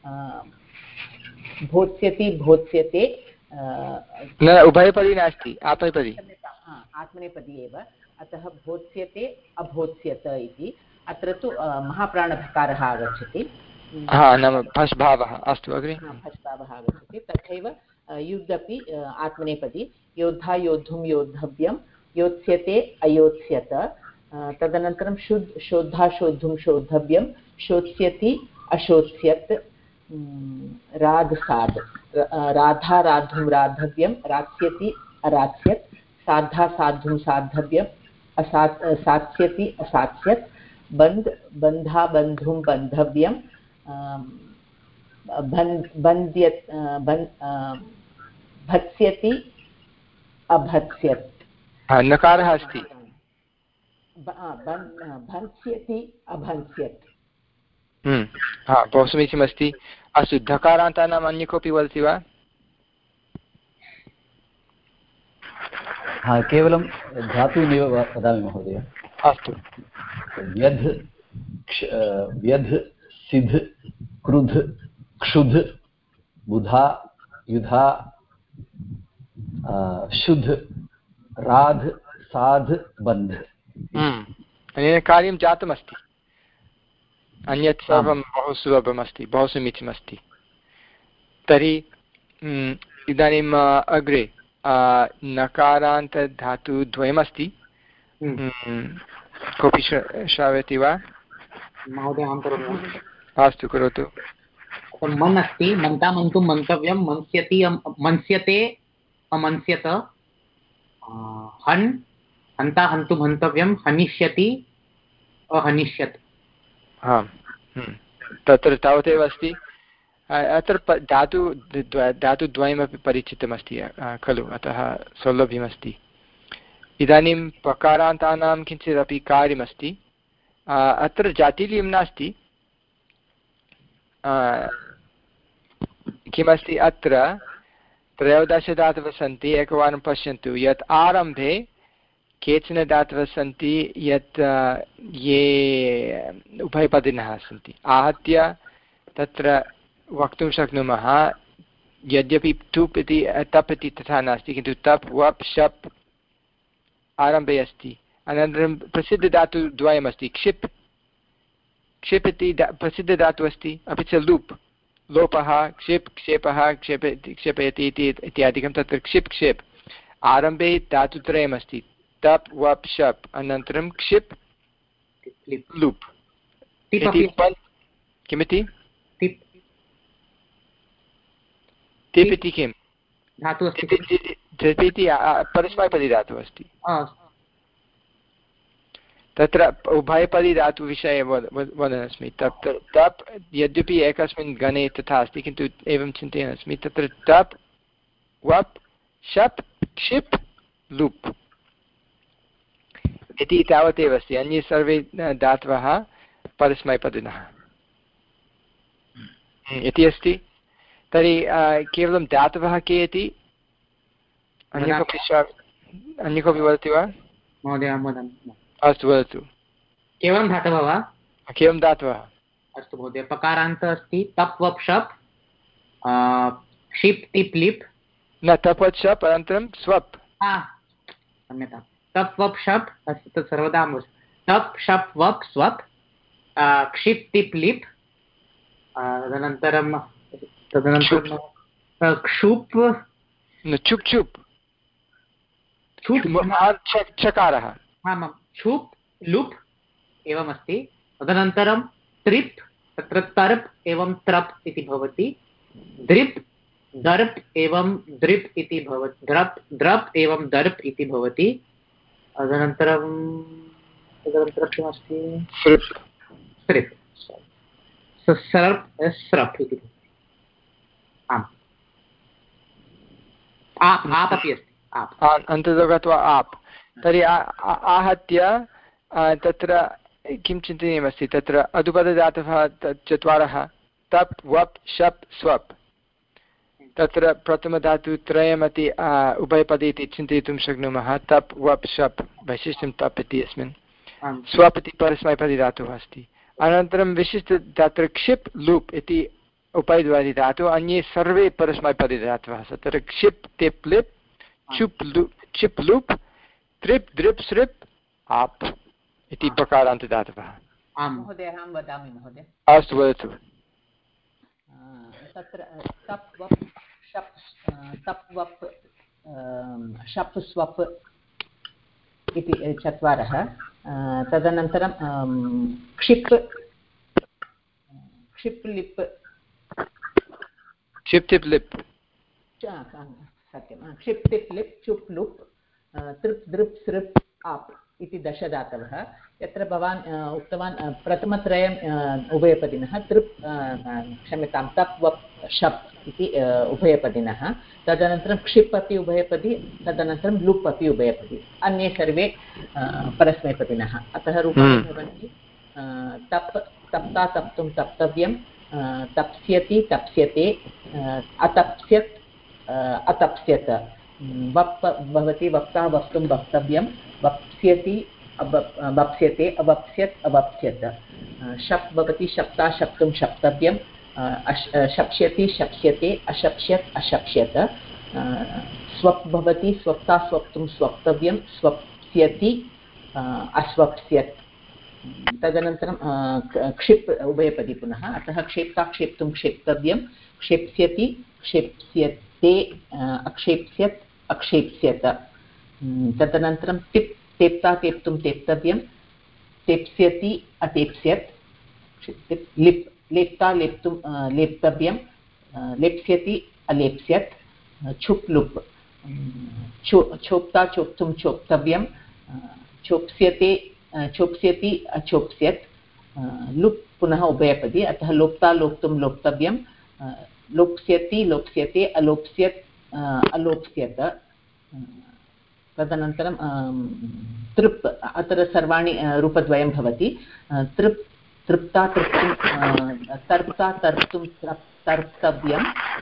भोत्स्यति भोत्स्यते न उभयपदी नास्ति आत्मनेपदी आत्मनेपदी एव अतः भोत्स्यते अभोत्स्यत इति अत्र तु महाप्राणभकारः आगच्छति नाम भस् भावः। अस्तु अग्रे भस् भावः आगच्छति तथैव युद्ध अपि आत्मनेपदी योद्धा योद्धुं योद्धव्यं योत्स्यते अयोत्स्यत तदनन्तरं शुद्ध शोद्धा शोद्धुं शोद्धव्यं शोत्स्यति अशोत्स्यत् राध् साध् राधा राद्धुं राधव्यं रात्स्यति अरात्स्यत् साधा साद्धुं साधव्यम् असात् सात्स्यति असात्स्यत् बन्ध् बन्धा बन्धुं बन्धव्यं बन्द्यत् भत्स्यति अभत्स्यत् नकारः अस्ति भत्स्यति अभत्स्यत् बहु समीचीनमस्ति। अस्तु धकारान्तानाम् अन्य कोऽपि वदति वा? हा केवलं धातूनेव वदामि महोदय। अस्तु व्यध् व्यध् सिद्ध् क्रुध् क्षुध् बुधा युधा शुद्ध राध् साध् बन्ध् अनेन कार्यं जातमस्ति अन्यत् सर्वं बहु सुलभमस्ति बहु समीचीनमस्ति। तर्हि इदानीम् अग्रे नकारान्तधातुद्वयमस्ति कोऽपि श्रावयति वा? महोदय अहं करोमि। अस्तु करोतु। मन् अस्ति मन्ता मन्तुं मन्तव्यं मन्स्यति मन्स्यते अमन्स्यत हन् हन्ता हन्तुं हन्तव्यं हनिष्यति अहनिष्यत्। आम् तत्र तावदेव अस्ति। अत्र धातु धातुद्वयमपि परिचितमस्ति खलु अतः सौलभ्यमस्ति। इदानीं पकारान्तानां किञ्चिदपि कार्यमस्ति। अत्र जातिलीयं नास्ति किमस्ति अत्र त्रयोदशदातवः सन्ति। एकवारं पश्यन्तु यत् आरम्भे केचन दातवः सन्ति यत् ये उभयपदिनः सन्ति आहत्य तत्र वक्तुं शक्नुमः यद्यपि टुप् इति तप् इति तथा नास्ति किन्तु तप् वप् शप् आरम्भे अस्ति। अनन्तरं प्रसिद्धधातुद्वयमस्ति क्षिप् क्षिप् इति प्रसिद्धधातुः अस्ति अपि च लूप् लोपः क्षिप् क्षेपः क्षेप क्षेपयति इति इत्यादिकं तत्र क्षिप् क्षेप् आरम्भे धातुत्रयमस्ति तप् वप् शप् अनन्तरं क्षिप् लुप् किमिति टिप् इति किं धातुः टिप् इति परस्मैपदी धातुः अस्ति तत्र उभयपदी धातुविषये वदन्नस्मि तत् तप् यद्यपि एकस्मिन् गणे तथा अस्ति किन्तु एवं चिन्तयन्नस्मि तत्र तप् वप् शप् क्षिप् लुप् इति तावदेव अस्ति अन्ये सर्वे धातवः परस्मैपदिनः इति अस्ति तर्हि केवलं धातवः के इति अन्य कोऽपि अन्य कोऽपि वदति वा महोदय अस्तु वदतु केवलं धातवः वा केवलं धातवः अस्तु महोदय पकारान्तः अस्ति तप् वप् शप् क्षिप् टिप् लिप् न तप् वप् शप् अनन्तरं स्वप् क्षम्यतां तप् वप् शप् अस्ति तत् सर्वदा तप् शप् वप् स्वप् क्षिप् टिप् लिप् तदनन्तरं तदनन्तरं क्षुप् चुप् चुप् चकारः आमां छुप् लुप् एवमस्ति तदनन्तरं त्रिप् तत्र तर्प् एवं त्रप् इति भवति द्रिप् दर्प् एवं द्रिप् इति भवति द्रप् द्रप् एवं दर्प् इति भवति तदनन्तरं तदनन्तरं किमस्ति स्रिप् स्रिप् सर्प् स्रप् इति आम् आप् आप् अपि अस्ति आप् अन्ततो गत्वा आप् तर्हि आहत्य तत्र किं चिन्तनीयमस्ति तत्र अदुपदधातवः चत्वारः तप् वप् शप् स्वप् तत्र प्रथमधातुत्रयमपि उभयपदी इति चिन्तयितुं शक्नुमः तप् वप् शप् वैशिष्ट्यं तप् इति अस्मिन् स्वप् इति परस्मैपदी धातुः अस्ति अनन्तरं विशिष्ट तत्र क्षिप् लुप् इति उपैद्वादि धातुः अन्ये सर्वे परस्मैपदी धातवः तत्र क्षिप् टिप् लिप् चुप् लुप् चिप् लुप् त्रिप् द्रिप् स्रिप् आप् इति प्रकारान्तदातवः महोदय अहं वदामि महोदय अस्तु वदतु तत्र तप् वप् शप् तप् वप् शप् स्वप् इति चत्वारः तदनन्तरं क्षिप् क्षिप् लिप् क्षिप् टिप् लिप् सत्यं क्षिप् टिप् लिप् चुप् लुप् तृप् दृप् सृप् आप् इति दशधातवः यत्र भवान् उक्तवान् प्रथमत्रयम् उभयपदिनः तृप् क्षम्यतां तप् वप् शप् इति उभयपदिनः तदनन्तरं क्षिप् अपि उभयपदी तदनन्तरं लुप् अपि उभयपदी अन्ये सर्वे परस्मैपदिनः अतः रूपाणि भवन्ति तप् तप्ता तप्तुं तप्तव्यं तप्स्यति तप्स्यते अतप्स्यत् अतप्स्यत वप् भवति वक्ता वक्तुं वक्तव्यं वप्स्यति वप्स्यते अवप्स्यत् अवप्स्यत शप् भवति शप्ता शप्तुं शप्तव्यं शप्स्यति शप्स्यते अशप्स्यत् अशप्स्यत स्वप् भवति स्वप्ता स्वप्तुं स्वप्तव्यं स्वप्स्यति अस्वप्स्यत् तदनन्तरं क्षिप् उभयपदी पुनः अतः क्षेप्ता क्षेप्तुं क्षेप्तव्यं क्षेप्स्यति क्षेप्स्यते अक्षेप्स्यत् अक्षेप्स्यत तदनन्तरं टिप् तेप्ता तेप्तुं तेप्तव्यं तेप्स्यति अतेप्स्यत् लिप् लेप्ता लेप्तुं लेप्तव्यं लेप्स्यति अलेप्स्यत् छुप् लुप् छो छोप्ता चोप्तुं चोप्तव्यं चोप्स्यते चोप्स्यति अचोप्स्यत् लुप् पुनः उभयपदी अतः लोप्ता लोप्तुं लोप्तव्यं लोप्स्यति लोप्स्यते अलोप्स्यत् अलोप्स्यत तदनन्तरं तृप् अत्र सर्वाणि रूपद्वयं भवति तृप् तृप्ता तृप्तुं तर्प्ता तर्प्तुं तर्प्तव्यं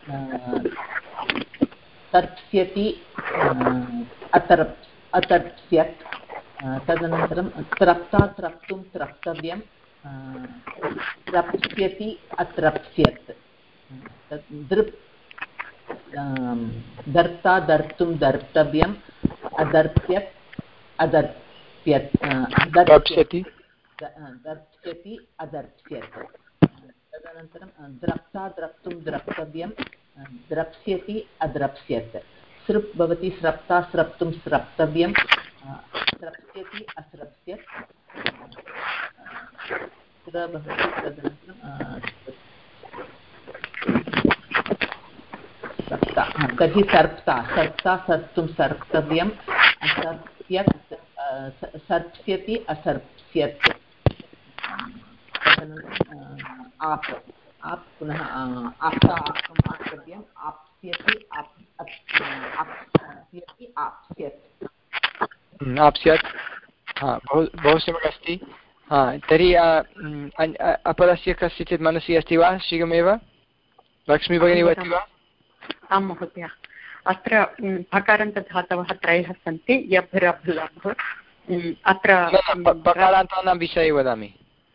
तर्प्स्यति अतर्प् अतर्प्स्यत् तदनन्तरं त्रप्ता त्रप्तुं त्रप्तव्यं त्रप्स्यति अत्रप्स्यत् दृप् दर्ता दर्तुं दर्तव्यम् अदर्प्यत् अदर्प्यत् दर्प्स्यति दर्प्स्यति अदर्प्स्यत् तदनन्तरं द्रप्ता द्रप्तुं द्रप्तव्यं द्रप्स्यति अद्रप्स्यत् सृप् भवति स्रप्ता स्रप्तुं स्रप्तव्यं स्रप्स्यति असृप्स्यत् तदा भवति तदनन्तरं सर्प्ता तर्हि सर्प्ता सर्प्ता सर्प्तुं सर्प्तव्यम् असर्प्यत् सर्प्स्यति असर्प्स्यत् तदनन्तरम् आप् आप् पुनः आप्ता आप्तुम् आप्तव्यम् आप्स्यति आप्स्यति आप्स्यत् आप्स्यत् हा बहु बहु सम्यक् अस्ति। हा तर्हि अपरस्य कस्यचित् मनसि अस्ति वा? शीघ्रमेव लक्ष्मी भगिनी वदति वा? आं महोदय, अत्र पकारान्तधातवः त्रयः सन्ति, यभ् रभ् लभ्। अत्र पकारान्तानां विषये वदामि।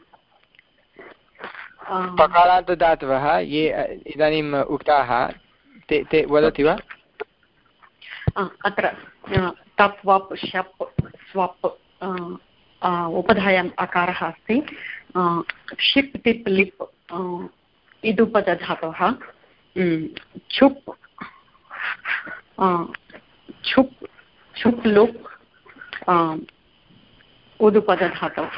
पकारान्तदातवः ये इदानीम् उक्ताः ते ते वदति वा? अत्र तप् वप् शप् स्वप् उपधायाम् अकारः अस्ति। शिप् टिप् लिप् इदुपदधातवः। छुप् छुप् छुप् लुप् उदुपदधातवः।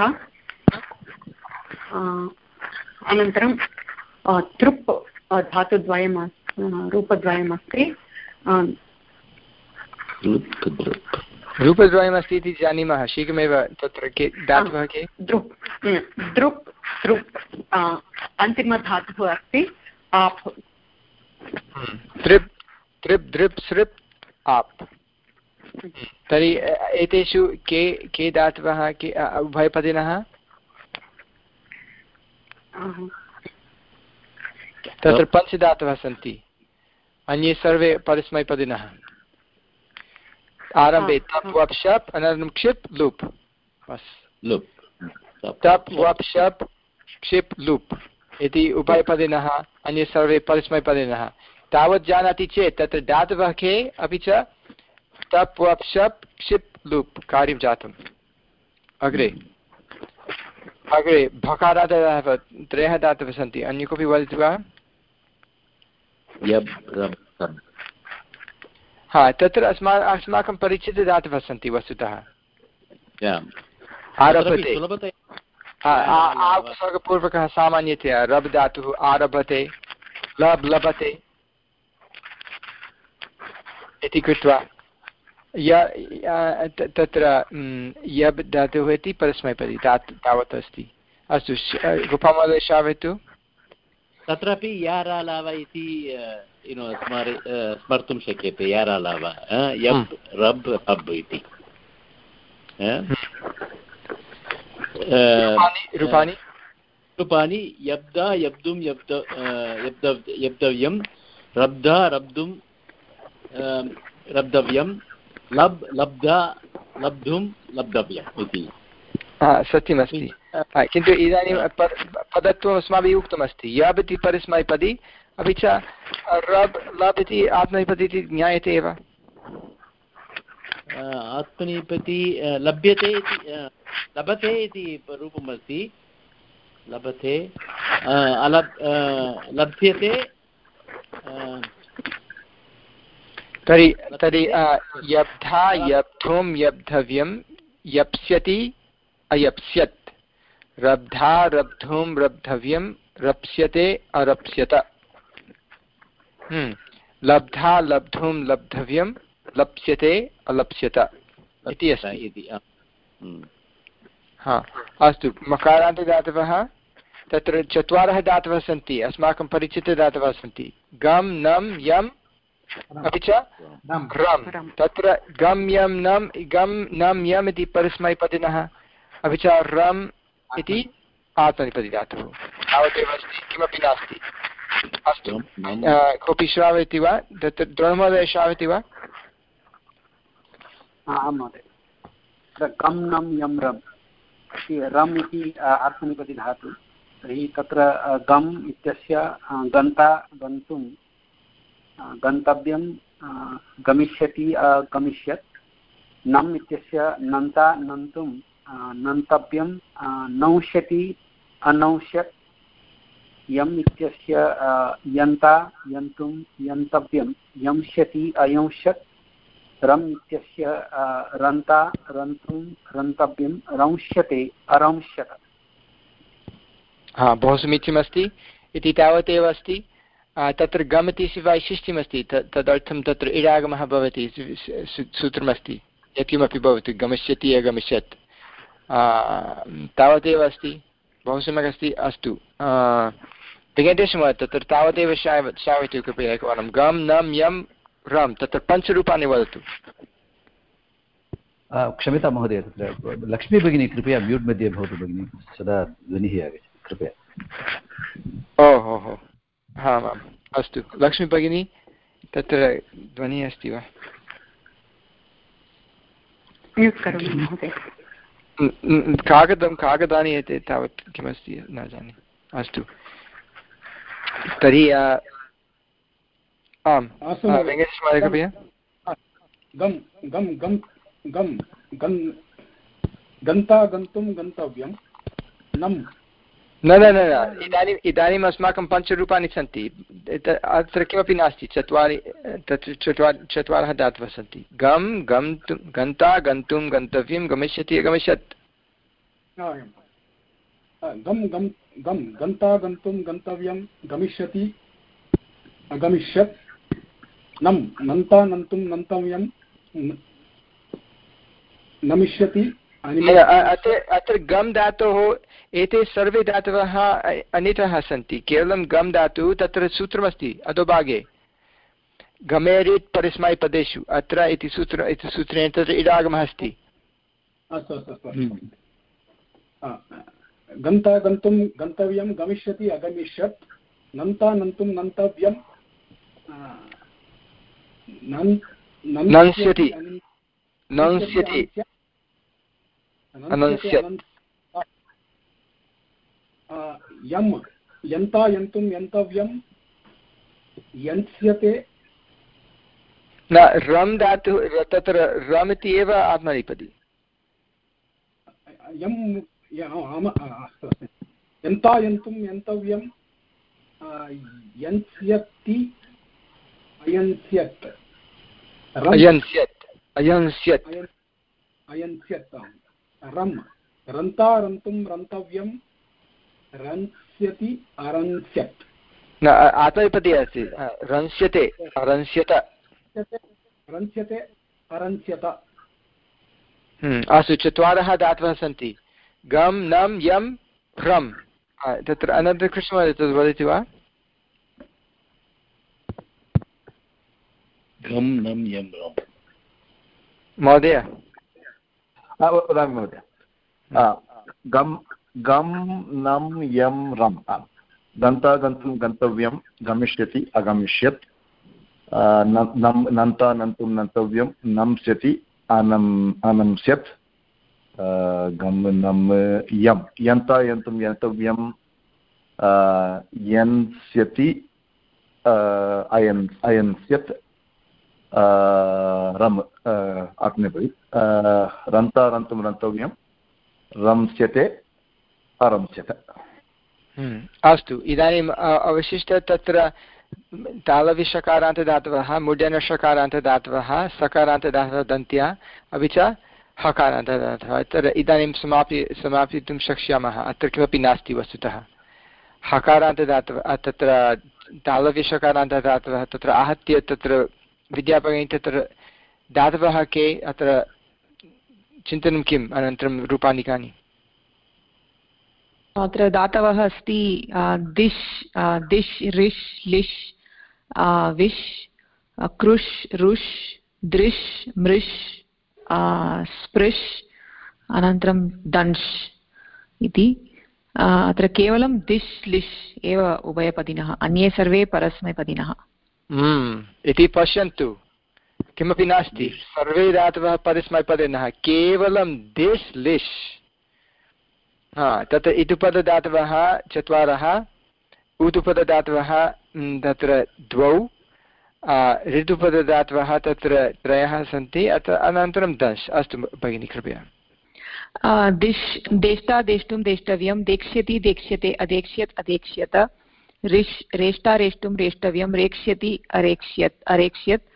अनन्तरं तृप् धातुद्वयम् रूपद्वयमस्ति। रूपद्वयमस्ति इति जानीमः। शीघ्रमेव तत्र के धातवः के? द्रुप् द्रुप् तृप् अन्तिमधातुः अस्ति आप्। तृप् तृप् दृप् सृप् आप्। तर्हि एतेषु के के धातवः के उभयपदिनः? तत्र पञ्चधातवः सन्ति, अन्ये सर्वे परस्मैपदिनः। आरम्भे तप् वप् शप् अनन्तरं क्षिप् लुप्। तप् वप् शप् क्षिप् लुप् इति उभयपदिनः, अन्ये सर्वे परस्मैपदिनः। तावत् जानाति चेत् तत्र धातवः के, अपि च तप् वप् शप् क्षिप् लुप् कार्यं जातम्। अग्रे अग्रे भकारादयः त्रयः धातवः सन्ति, अन्य कोऽपि वदति वा? हा तत्र अस्मा अस्माकं परिचितधातवः सन्ति वस्तुतः। आरभते उपसर्गपूर्वकः सामान्यतया रब् धातुः आरभते लब् लभते इति कृत्वा य तत्र यब् धातुः इति परस्मैपदी तावत् अस्ति। अस्तु गोपालमहोदय श्रावयतु। तत्रापि यारालाव इति स्मर्तुं शक्यते। यारालाव यब् रब् रब् इति। रूपाणि रूपाणि यब्दा यब्दुं यब्द यब्दव्यं रब्धा रब्दुं रब्धव्यं लब् लब्धा लब्धुं लब्धव्यम् इति। सत्यमस्ति, किन्तु इदानीं पदत्वम् अस्माभिः उक्तमस्ति यब् इति परस्मैपदी, अपि च रब् लब् इति आत्मनेपदी इति ज्ञायते एव। आत्मनेपदी लभ्यते इति लभते इति रूपमस्ति। लभते अलब् लभ्यते। तर्हि तर्हि यब्धा यब्धुं यब्धव्यं यप्स्यति अयप्स्यत् रब्धा रब्धुं रब्धव्यं रप्स्यते अरप्स्यत। लब्धा लब्धुं लब्धव्यं लप्स्यते अलप्स्यत इति अस्ति। हा अस्तु, मकारान्तदातवः तत्र चत्वारः धातवः सन्ति, अस्माकं परिचितदातवः सन्ति। गम् नम् यम् अपि च रम्। तत्र गम् यम् नम् गम् नम् यम् इति परस्मैपदिनः, अपि च रम् इति आत्मनेपदीधातुः। तावदेव अस्ति, किमपि नास्ति। अस्तु, कोऽपि श्रावयति वा? तत्र द्रोणमहोदय श्रावयति वा? आं महोदय। गम् नम् यम् रम् रम् इति आत्मनेपदीधातुः। तर्हि तत्र गम् इत्यस्य गन्ता गन्तुं गन्तव्यं गमिष्यति गमिष्यत्। नम् इत्यस्य नन्ता नन्तुं नन्तव्यं नौष्यति अनौष्यत्। यम् इत्यस्य यन्ता यन्तुं यन्तव्यं यंष्यति अयंष्यत्। रम् इत्यस्य रन्ता रन्तुं रन्तव्यं रंश्यते अरंश्यत। हा बहु समीचीनमस्ति इति तावदेव अस्ति। तत्र गम् इति वैशिष्ट्यमस्ति तदर्थं तत्र इडागमः भवति सूत्रमस्ति यत्किमपि भवतु गमिष्यति अगमिष्यत् तावदेव अस्ति बहु सम्यक् अस्ति। अस्तु वेङ्कटेशमहोदय तत्र तावदेव श्रावयतु कृपया एकवारं गम् नम् यं रम् तत्र पञ्चरूपाणि वदतु। क्षम्यतां महोदय तत्र लक्ष्मी भगिनी कृपया म्यूट् मध्ये भवतु भगिनी सदा ध्वनिः आगच्छति कृपया। ओहो हो आम् आम् अस्तु लक्ष्मी भगिनी तत्र ध्वनिः अस्ति वा? कागदं कागदानि एते तावत् किमस्ति न जाने। अस्तु तर्हि आम् वेङ्कटेशमहोदय कृपया। गम् गम् गम् गम् गन् गन्ता गन्तुं गन्तव्यं नम् न न न इदानीम् इदानीम् अस्माकं पञ्चरूपाणि सन्ति अत्र किमपि नास्ति चत्वारि तत्र चत्वारि चत्वारः धातवः सन्ति गम् गन्तुं गन्ता गन्तुं गन्तव्यं गमिष्यति अगमिष्यत्। गम् गम् गम् गन्ता गन्तुं गन्तव्यं गमिष्यति अगमिष्यत् नम् नन्ता नन्तुं नन्तव्यं नमिष्यति। अत्र अत्र गम् धातोः एते सर्वे धातवः अनितः सन्ति केवलं गम् धातुः तत्र सूत्रमस्ति अधोभागे गमेरित् परिस्मैपदेषु अत्र इति सूत्र इति सूत्रेण तत्र इडागमः अस्ति। अस्तु अस्तु अस्तु गन्ता गन्तुं गन्तव्यं गमिष्यति अगमिष्यत् नन्ता नन्तुं नन्तव्यं नंस्यति नंस्यति अनंस्यत् यम् यन्ता यन्तुं यन्तव्यं यन्स्यते न रम् धातुः तत्र रम् इति एव आत्मनेपदी यम् यन्ता यन्तुं यन्तव्यं यन्स्यति अयन्स्यत् अयन्स्यत् अयन्स्यत् अयन्स्यत् रम् रन्ता रन्तुं रन्तव्यं रंस्यति अरंस्यत् न आत्मनेपदी अस्ति रंस्यते अरंस्यत रंस्यते अरंस्यत। अस्तु चत्वारः धातवः सन्ति गम् नम् यं रम् तत्र अनन्तकृष्णमहोदय तद् वदति वा? गम् नम् यं रम् महोदय वदामि महोदय गम् गम् नम् यं रम् गन्ता गन्तुं गन्तव्यं गमिष्यति अगमिष्यत् नन्ता नन्तुं नन्तव्यं नंस्यति अनम् अनंस्यत् गम् नम् यं यन्ता यन्तुं यन्तव्यं यन्स्यति अयन् अयन्स्यत् रम् आत्मनेपदी रन्ता रन्तुं रन्तव्यं रंस्यते अरंस्यत। अस्तु इदानीम् अवशिष्ट तत्र तालविषकारान्तदातवः मूर्धन्यषकारान्तदातवः सकारान्तदातवः दन्त्या अपि च हकारान्तदातवः तत्र इदानीं समापि समापयितुं शक्ष्यामः। अत्र किमपि नास्ति वस्तुतः हकारान्तदातवः तत्र तालविषकारान्तदातवः तत्र आहत्य तत्र विद्यापगेन तत्र धातवः के अत्र चिन्तनं किम् अनन्तरं रूपाणि कानि? अत्र धातवः अस्ति दिश् दिश् रिश् लिश् विश् कृष् रुष् दृश् मृष् स्पृश् अनन्तरं दंश् इति। अत्र केवलं दिश् लिश् एव उभयपदिनः अन्ये सर्वे परस्मैपदिनः इति पश्यन्तु किमपि नास्ति सर्वे धातवः परस्मैपदिनः केवलं दिश् लिश्। हा तत्र इतुपदधातवः चत्वारः ऊतुपदधातवः तत्र द्वौ ऋतुपदधातवः तत्र त्रयः सन्ति अत्र अनन्तरं दश। अस्तु भगिनी कृपया। दिश् देष्टा देष्टुं देष्टव्यं देक्ष्यति देक्ष्यते अदेक्ष्यत् अदेक्ष्यत रिश् रेष्टा रेष्टुं रेष्टव्यं रेक्ष्यति अरेक्ष्यत् अरेक्ष्यत्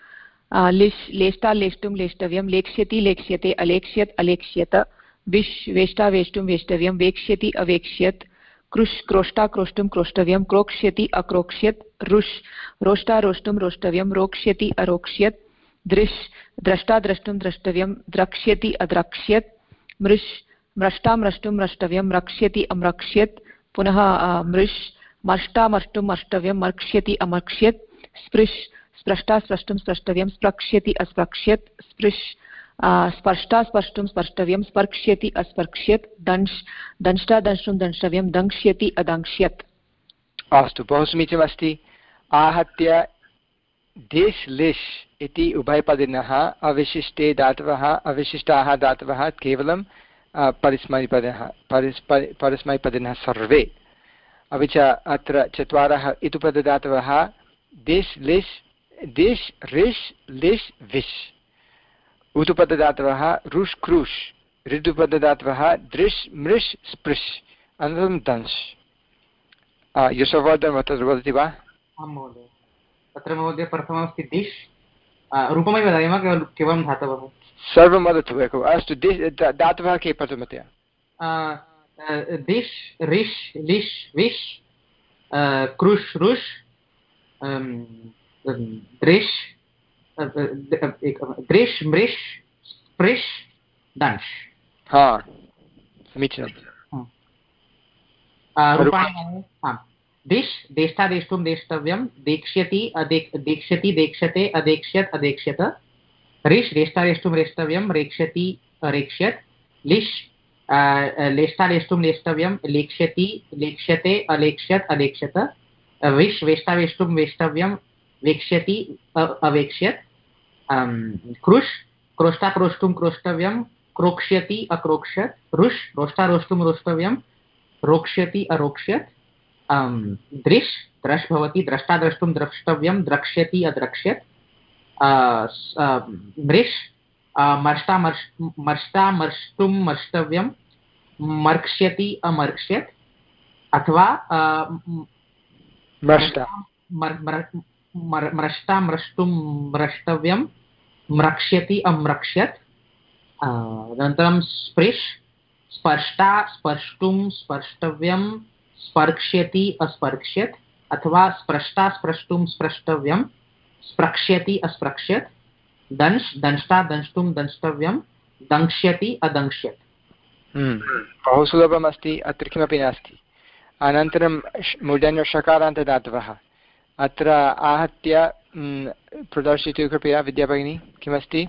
लिश् लेष्टा लेष्टुं लेष्टव्यं लेक्ष्यति लेक्ष्यते अलेक्ष्यत् अलेक्ष्यत विश् वेष्टा वेष्टुं वेष्टव्यं वेक्ष्यति अवेक्ष्यत् कृष् क्रोष्टा क्रोष्टुं क्रोष्टव्यं क्रोक्ष्यति अक्रोक्ष्यत् रुष् रोष्टा रोष्टुं रोष्टव्यं रोक्ष्यति अरोक्ष्यत् दृश् द्रष्टा द्रष्टुं द्रष्टव्यं द्रक्ष्यति अद्रक्ष्यत् मृष् म्रष्टा म्रष्टुं म्रष्टव्यं रक्ष्यति अम्रक्ष्यत् पुनः मृष् मर्ष्टा मर्ष्टुं मर्ष्टव्यं मर्क्ष्यति अमर्क्ष्यत् स्पृश् स्पृष्टा स्पष्टुं स्पष्टव्यं स्पृक्ष्यति अस्पृक्ष्यत् स्पृश् स्पर्ष्टा स्पष्टुं स्पष्टव्यं स्पर्क्ष्यति अस्पर्क्ष्यत् दंश् दंष्टा दंष्टुं दंष्टव्यं दंक्ष्यति अदंक्ष्यत्। अस्तु, बहु समीचीनमस्ति। आहत्य देश् लिश् इति उभयपदिनः अविशिष्टे धातवः अविशिष्टाः धातवः केवलं परिस्मैपदिनः परिस्मैपदिनः सर्वे, अपि च अत्र चत्वारः इतुपदधातवः देश् लिश् देश् रिश् लिश् विश्, उत्तुपदधातवः रुष् क्रुष्, ऋतुपदधातवः दृश् मृश् स्पृश्, अनन्तरं दंश्। यशोवर्धन तत्र वदति वा? आं महोदय, तत्र महोदय प्रथममस्ति दिश्, रूपमेव वदामि वा केवलं केवलं धातवः? सर्वं वदतु एकम्। अस्तु, धातवः के प्रथमतया? दिश् रिश् लिश् विश् कृष् रुष् दृश् दृश् मृश् स्पृश् दंश्। हा, समीचीनं। दिश् देष्टा देष्टुं देष्टव्यं देक्ष्यति अदेक् देक्ष्यति देक्ष्यते अदेक्ष्यत् अदेक्ष्यत रिश् रेष्टा रेष्टुं रेष्टव्यं रेक्ष्यति अरेक्ष्यत् लिश् लेष्टा लेष्टुं लेष्टव्यं लेक्ष्यति लेक्ष्यते अलेक्ष्यत् अलेक्ष्यत विश् वेष्टा वेष्टुं वेष्टव्यं वेक्ष्यति अवेक्ष्यत् कृष् क्रोष्टा क्रोष्टुं क्रोष्टव्यं क्रोक्ष्यति अक्रोक्ष्यत् रुष् रोष्टा रोष्टुं रोष्टव्यं रोक्ष्यति अरोक्ष्यत् दृश् द्रश् भवति द्रष्टा द्रष्टुं द्रष्टव्यं द्रक्ष्यति अद्रक्ष्यत् मृष् मर्ष्टा मर्ष् मर्ष्टा मर्ष्टुं मर्ष्टव्यं मर्क्ष्यति अमर्क्ष्यत् अथवा मृष्टा मृष्टुं मृष्टव्यं म्रक्ष्यति अम्रक्ष्यत्। अनन्तरं स्पृश् स्पर्ष्टा स्पर्ष्टुं स्पर्ष्टव्यं स्पर्क्ष्यति अस्पर्क्ष्यत् अथवा स्पृष्टा स्पृष्टुं स्पृष्टव्यं स्पृक्ष्यति अस्पृक्ष्यत्। दंश् दंष्टा दंष्टुं दंष्टव्यं दंक्ष्यति अदंक्ष्यत्। बहु सुलभमस्ति, अत्र किमपि नास्ति। अनन्तरं मूर्धन्यषकारान्तदातवः अत्र आहत्य प्रदर्शयतु कृपया विद्याभगिनी, किमस्ति?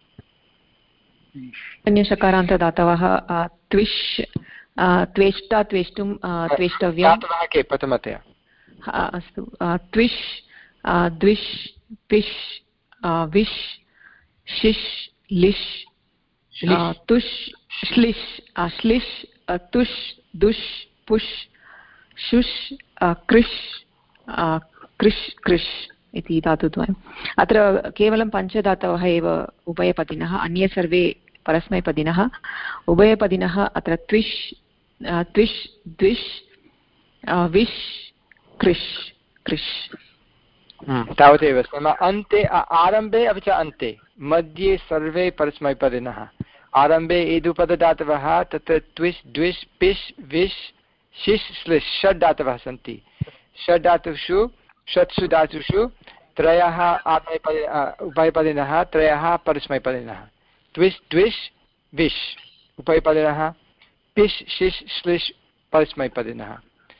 मूर्धन्यषकारान्तदातवः त्विष् त्वेष्टा त्वेष्टुं त्वेष्टव्यं दातवः के प्रथमतया? अस्तु, त्विष् द्विष् त्विष् विश् शिश् लिश् तुष् श्लिश् श्लिश् तुष् दुष् पुष् शुष् कृष् कृष् कृष् इति धातुद्वयम्। अत्र केवलं पञ्चधातवः एव उभयपदिनः, अन्ये सर्वे परस्मैपदिनः। उभयपदिनः अत्र त्विष् त्विष् द्विष् विश् कृष् कृष् तावदेव अस्ति। अन्ते आरम्भे अपि च अन्ते मध्ये सर्वे परस्मैपदिनः। आरम्भे इदुपदधातवः तत्र त्विष् द्विष् पिश् विश् शिश् श्लिश् षड् धातवः सन्ति। षड् धातुषु षट्सु धातुषु त्रयः आत्मैपदि उभयपदिनः, त्रयः परस्मैपदिनः। त्विष् द्विष् विश् उभयपदिनः, पिश् शिश् श्लिश् परस्मैपदिनः।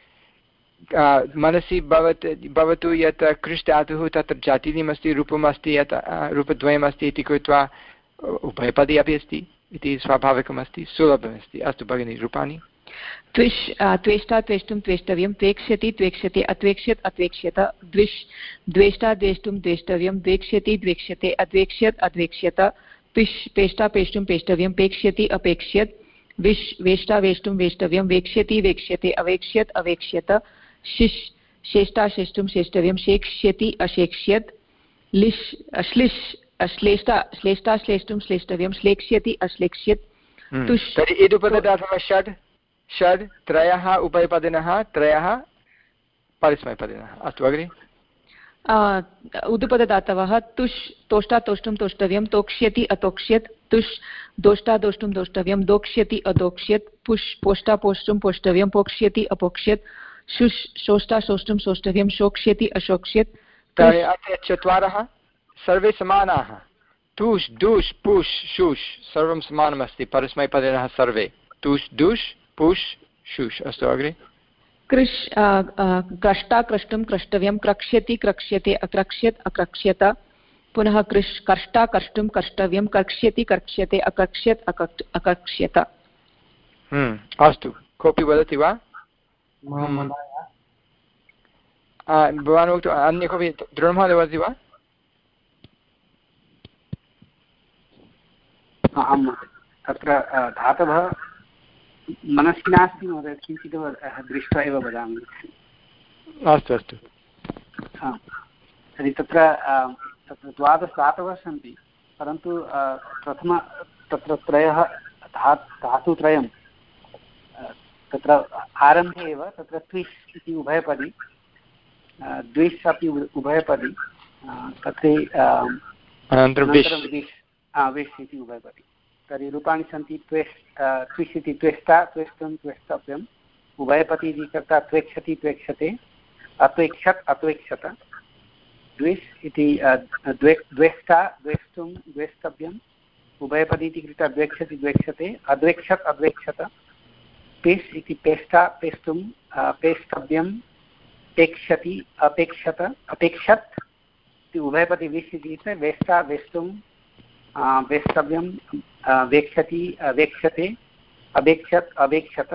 मनसि भवत् भवतु यत् कृष् धातुः तत्र जातिनिमस्ति, रूपमस्ति, यत् रूपद्वयमस्ति इति कृत्वा उभयपदी अपि अस्ति इति स्वाभाविकमस्ति, सुलभमस्ति। अस्तु भगिनी, रूपाणि? त्विष् त्वेष्टा त्वेष्टुं त्वेष्टव्यं त्वेक्ष्यति त्वेक्ष्यते अत्वेक्ष्यत् अत्वेक्ष्यत द्विष् द्वेष्टा द्वेष्टुं द्वेष्टव्यं द्वेक्ष्यति द्वेक्ष्यते अद्वेक्ष्यत् अद्वेक्ष्यत पिष् पेष्टा पेष्टुं पेष्टव्यं पेक्ष्यति अपेक्ष्यत् विश् वेष्टा वेष्टुं वेष्टव्यं वेक्ष्यति वेक्ष्यते अवेक्ष्यत् अवेक्ष्यत शिश् शेष्टा शेष्टुं शेष्टव्यं शेक्ष्यति अशेक्ष्यत् लिश् श्लिश् श्लेष्टा श्लेष्टा श्लेष्टुं श्लेष्टव्यं श्लेक्ष्यति अश्लेक्ष्यत् तुष् तर्हि इदुपदधातवः षड् षड् त्रयः उभयपदिनः, त्रयः परस्मैपदिनः। अस्तु अग्रे। उदुपदधातवः तुष् तोष्टा तोष्टुं तोष्टव्यं तोक्ष्यति अतोक्ष्यत् तुष् दोष्टा दोष्टुं दोष्टव्यं दोक्ष्यति अदोक्ष्यत् पुष् पोष्टा पोष्टुं पोष्टव्यं पोक्ष्यति अपोक्ष्यत् शुष् शोष्टा शोष्टुं शोष्टव्यं शोक्ष्यति अशोक्ष्यत्। चत्वारः सर्वे समानाः। तुष् दुष् पुष् शुष् सर्वं समानमस्ति परस्मैपदिनः सर्वे। तुष् दुष् पुष् शुष्। अस्तु अग्रे। कृष् क्रष्टा क्रष्टुं क्रष्टव्यं क्रक्ष्यति क्रक्ष्यते अक्रक्ष्यत् अक्रक्ष्यत पुनः कृष् कर्ष्टा कर्ष्टुं कर्ष्टव्यं कर्क्ष्यति कर्क्ष्यते अक्रक्ष्यत् अकर्क्ष्यत। अस्तु कोऽपि वदति वा? भवान् उक्तु अन्य कोऽपि दृढमहोदय वदति वा? आम् तत्र धातवः मनसि नास्ति महोदय किञ्चित् दृष्ट्वा एव वदामि। अस्तु अस्तु। तर्हि तत्र तत्र द्वादश धातवः सन्ति परन्तु प्रथम तत्र त्रयः धा धातुत्रयं तत्र आरम्भे एव तत्र त्विष् इति उभयपदी द्विष् अपि उभयपदी तत्र अनन्तरं विष् विष् इति उभयपदी। तर्हि रूपाणि सन्ति त्वेष् त्विष् इति त्वेष्टा त्वेष्टुं त्वेष्टव्यम् उभयपदी इति कर्ता त्वेक्षति त्वेक्षते अत्वेक्षत् अत्वेक्षत द्विष् इति द्वे द्वेष्टा द्वेष्टुं द्वेष्टव्यम् उभयपदी इति कृता द्वेक्षति द्वेक्षते अद्वेक्षत् अद्वेक्षत पेष् इति पेष्टा पेष्टुं पेष्टव्यं पेक्षति अपेक्षत अपेक्षत् इति उभयपदी विष् इति वेष्टा वेष्टुं वेष्टव्यं वेक्षति वेक्षते अवेक्षत् अवेक्षत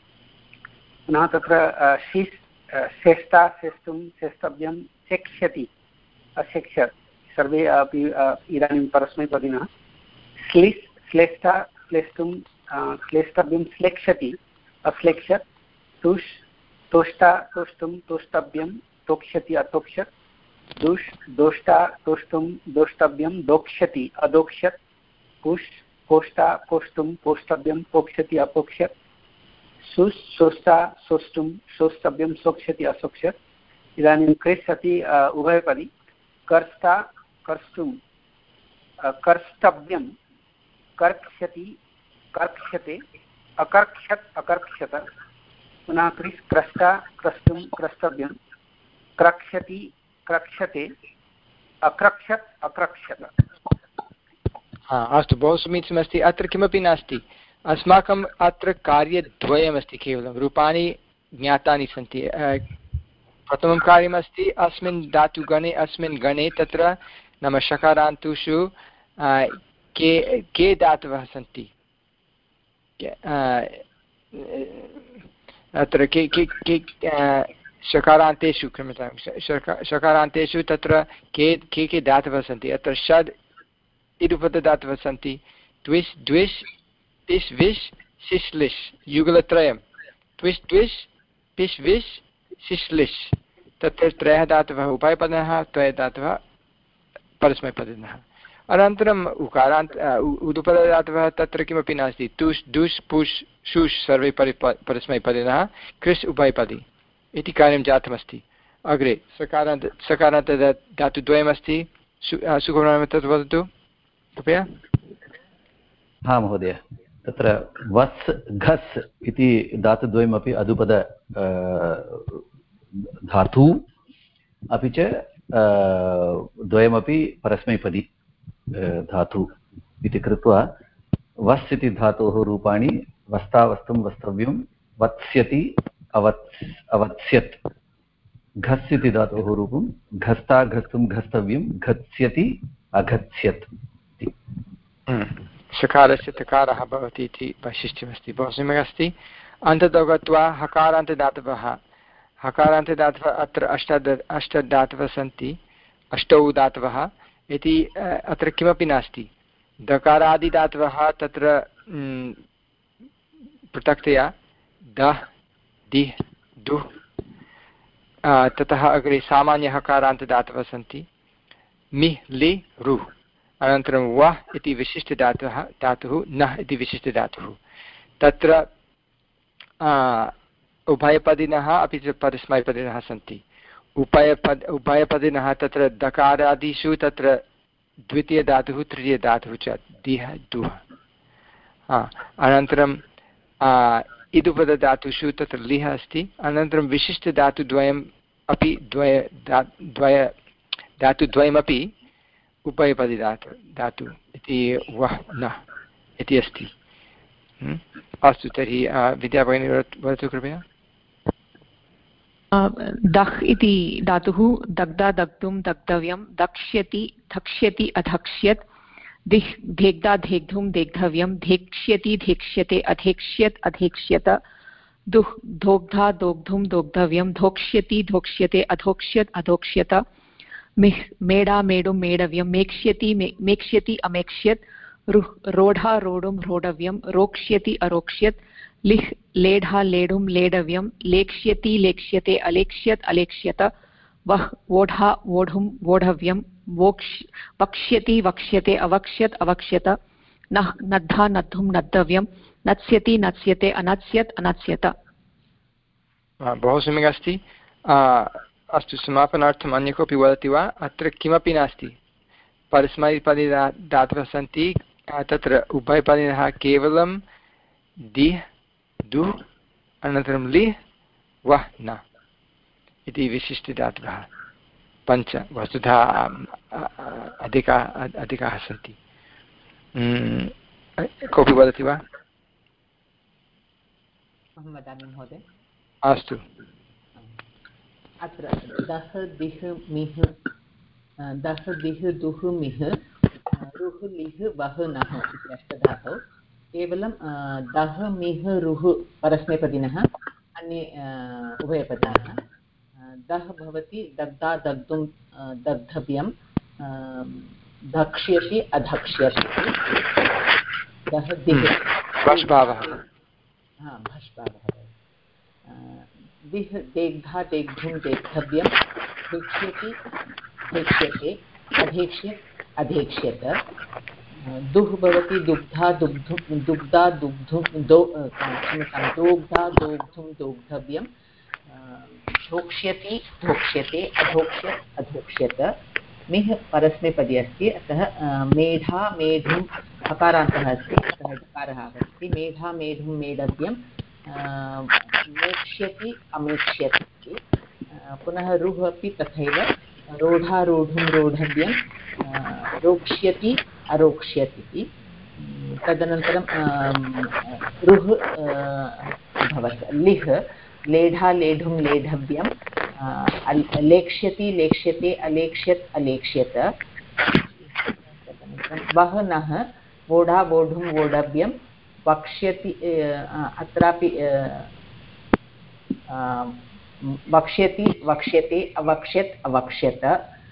पुनः तत्र शिष् श्रेष्ठा श्रेष्ठुं श्रेष्टव्यं शेक्ष्यति अशेक्षत् सर्वे अपि इदानीं परस्मैपदिनः श्लिष् श्लेष्ठा श्लेष्टुं श्लेष्टव्यं श्लेक्षति अश्लेक्षत् तुष् तोष्टा तोष्टुं तोष्टव्यं तोक्ष्यति अतोक्ष्यत् दुष् दोष्टा तोष्टुं दोष्टव्यं दोक्ष्यति अदोक्ष्यत् पुष् पोष्टा पोष्टुं पोष्टव्यं पोक्ष्यति अपोक्ष्यत् शुष् शोष्टा शोष्टुं शोष्टव्यं शोक्ष्यति अशोक्ष्यत्। इदानीं कृष् अपि उभयपदी कर्ष्टा कर्ष्टुं कर्ष्टव्यं कर्क्ष्यति कर्क्ष्यते अकर्क्ष्यत् अकर्क्ष्यत पुनः कृष् क्रष्टा क्रष्टुं क्रष्टव्यं क्रक्ष्यति क्रक्ष्यते अक्रक्ष्यत् अक्रक्ष्यत। हा अस्तु बहु समीचीनमस्ति। अत्र किमपि नास्ति अस्माकम् अत्र कार्यद्वयमस्ति केवलं रूपाणि ज्ञातानि सन्ति। प्रथमं कार्यमस्ति अस्मिन् धातुगणे अस्मिन् गणे तत्र नाम शकारान्तुषु के के धातवः सन्ति अत्र के के के शकारान्तेषु क्षम्यतां शकारान्तेषु तत्र के के के धातवः सन्ति। अत्र षड् इदुपदधातवः सन्ति द्विष् द्विष् तिष् विष् शिश् लिष् युगलत्रयं त्विष् द्विष् पिष् विष् शिश् लिष् तत्र त्रयः धातवः उभयपदिनः त्रयः धातवः परस्मैपदिनः। अनन्तरम् उकारान्त उदुपदधातवः तत्र किमपि नास्ति तुष् दुष् पुष् शुष् सर्वे परि परस्मैपदिनः कृष् उभयपदी इति कार्यं जातमस्ति। अग्रे सकारान्त सकारान्त धातुद्वयमस्ति सुकुमारः तत् वदतु कृपया। हा महोदय तत्र वस् घस् इति धातुद्वयमपि अदुपद धातु अपि च द्वयमपि परस्मैपदी धातु इति कृत्वा वस् इति धातोः रूपाणि वस्ता वस्तुं वस्तव्यं वत्स्यति अवत्स् अवत्स्यत् घस् इति धातोः रूपं घस्ता घस्तुं घस्तव्यं घत्स्यति अघत्स्यत्। शकारस्य तकारः भवति इति वैशिष्ट्यमस्ति बहु सम्यक् अस्ति। अन्ततो गत्वा हकारान्तदातवः हकारान्तदातवः अत्र अष्ट अष्टदातवः सन्ति अष्टौ दातवः इति अत्र किमपि नास्ति। दकारादिदातवः तत्र पृथक्तया दः दिः दुः ततः अग्रे सामान्यहकारान्तदातवः सन्ति मिः लि रुः अनन्तरं वः इति विशिष्टधातुः धातुः नः इति विशिष्टधातुः। तत्र उभयपदिनः अपि च परस्मैपदिनः सन्ति। उभयपद उभयपदिनः तत्र दकारादिषु तत्र द्वितीयधातुः तृतीयधातुः च दिह दुः अनन्तरं इदुपदधातुषु तत्र लिः अस्ति अनन्तरं विशिष्टधातुद्वयम् अपि द्वय द्वय धातुद्वयमपि उभयपदी धातु धातु इति वः न इति अस्ति। अस्तु तर्हि विद्याभगिनी वदतु कृपया। दह् इति धातुः दग्धा दग्धुं दग्धव्यं दक्ष्यति धक्ष्यति अधक्ष्यत् दिह् धेग्धा धेग्धुं देग्धव्यं धेक्ष्यति धेक्ष्यते अधेक्ष्यत् अधेक्ष्यत दुह् दोग्धा दोग्धुं दोग्धव्यं धोक्ष्यति धोक्ष्यते अधोक्ष्यत् अधोक्ष्यत मिह् मेढा मेढुं मेढव्यं मेक्ष्यति मेक्ष्यति अमेक्ष्यत् रुह् रोढा रोढुं रोढव्यं रोक्ष्यति अरोक्ष्यत् लिह् लेढा लेढुं लेढव्यं लेक्ष्यति लेक्ष्यते अलेक्ष्यत् अलेक्ष्यत वह् वोढा वोढुं वोढव्यं वोक्ष् वक्ष्यति वक्ष्यते अवक्ष्यत् अवक्ष्यत नः नद्धा नद्धुं नद्धव्यं नत्स्यति नत्स्यते अनत्स्यत् अनत्स्यत। बहु सम्यक् अस्ति। अस्तु समापनार्थम् अन्य कोऽपि वदति वा? अत्र किमपि नास्ति, परस्मैपदी धातवः सन्ति, तत्र उभयपदिनः केवलं दिह् दुः अनन्तरं लिह् वः न इति विशिष्टधातवः पञ्च वस्तुतः अधिकाः अधिकाः सन्ति। कोऽपि वदति वा? अहं वदामि महोदय। अस्तु। अत्र दः दिह् मिह् दः दिह् दुः मिह् रुः लिह् वः नः इति अष्टधातौ केवलं दः मिह् रुः परस्मैपदिनः, अन्ये उभयपदिनः। दः भवति दग्धा दग्धुं दग्धव्यं धक्ष्यति अधक्ष्यति दः दिह् भष्भावः दिह् देग्धा देग्धुं देग्धव्यं धेक्ष्यति धेक्ष्यते अधेक्ष्यत् अधेक्ष्यत दुह् भवति दुग्धा दुग्धुं दुग्धा दुग्धुं दो क्षम्यतां दोग्धा दोग्धुं दोग्धव्यं धोक्ष्यति धोक्ष्यते अधोक्ष्यत् अधोक्ष्यत मिह् परस्मैपदी अस्ति, अतः मेढा मेढुं हकारान्तः अस्ति, अतः डकारः आगच्छति। मेढा मेढुं मेढव्यं मेक्ष्यति अमेक्ष्यति। पुनः रुः अपि तथैव रोढा रोढुं रोढव्यं रोक्ष्यति अरोक्ष्यति। तदनन्तरं रुः भवति लिह् लेढा लेढुं लेढव्यं लेक्ष्यति लेक्ष्यते अलेक्ष्यत् अलेक्ष्यत। वः नः वोढा वोढुं वोढव्यं वक्ष्यति अत्रापि वक्ष्यति वक्ष्यते अवक्ष्यत् अवक्ष्यत।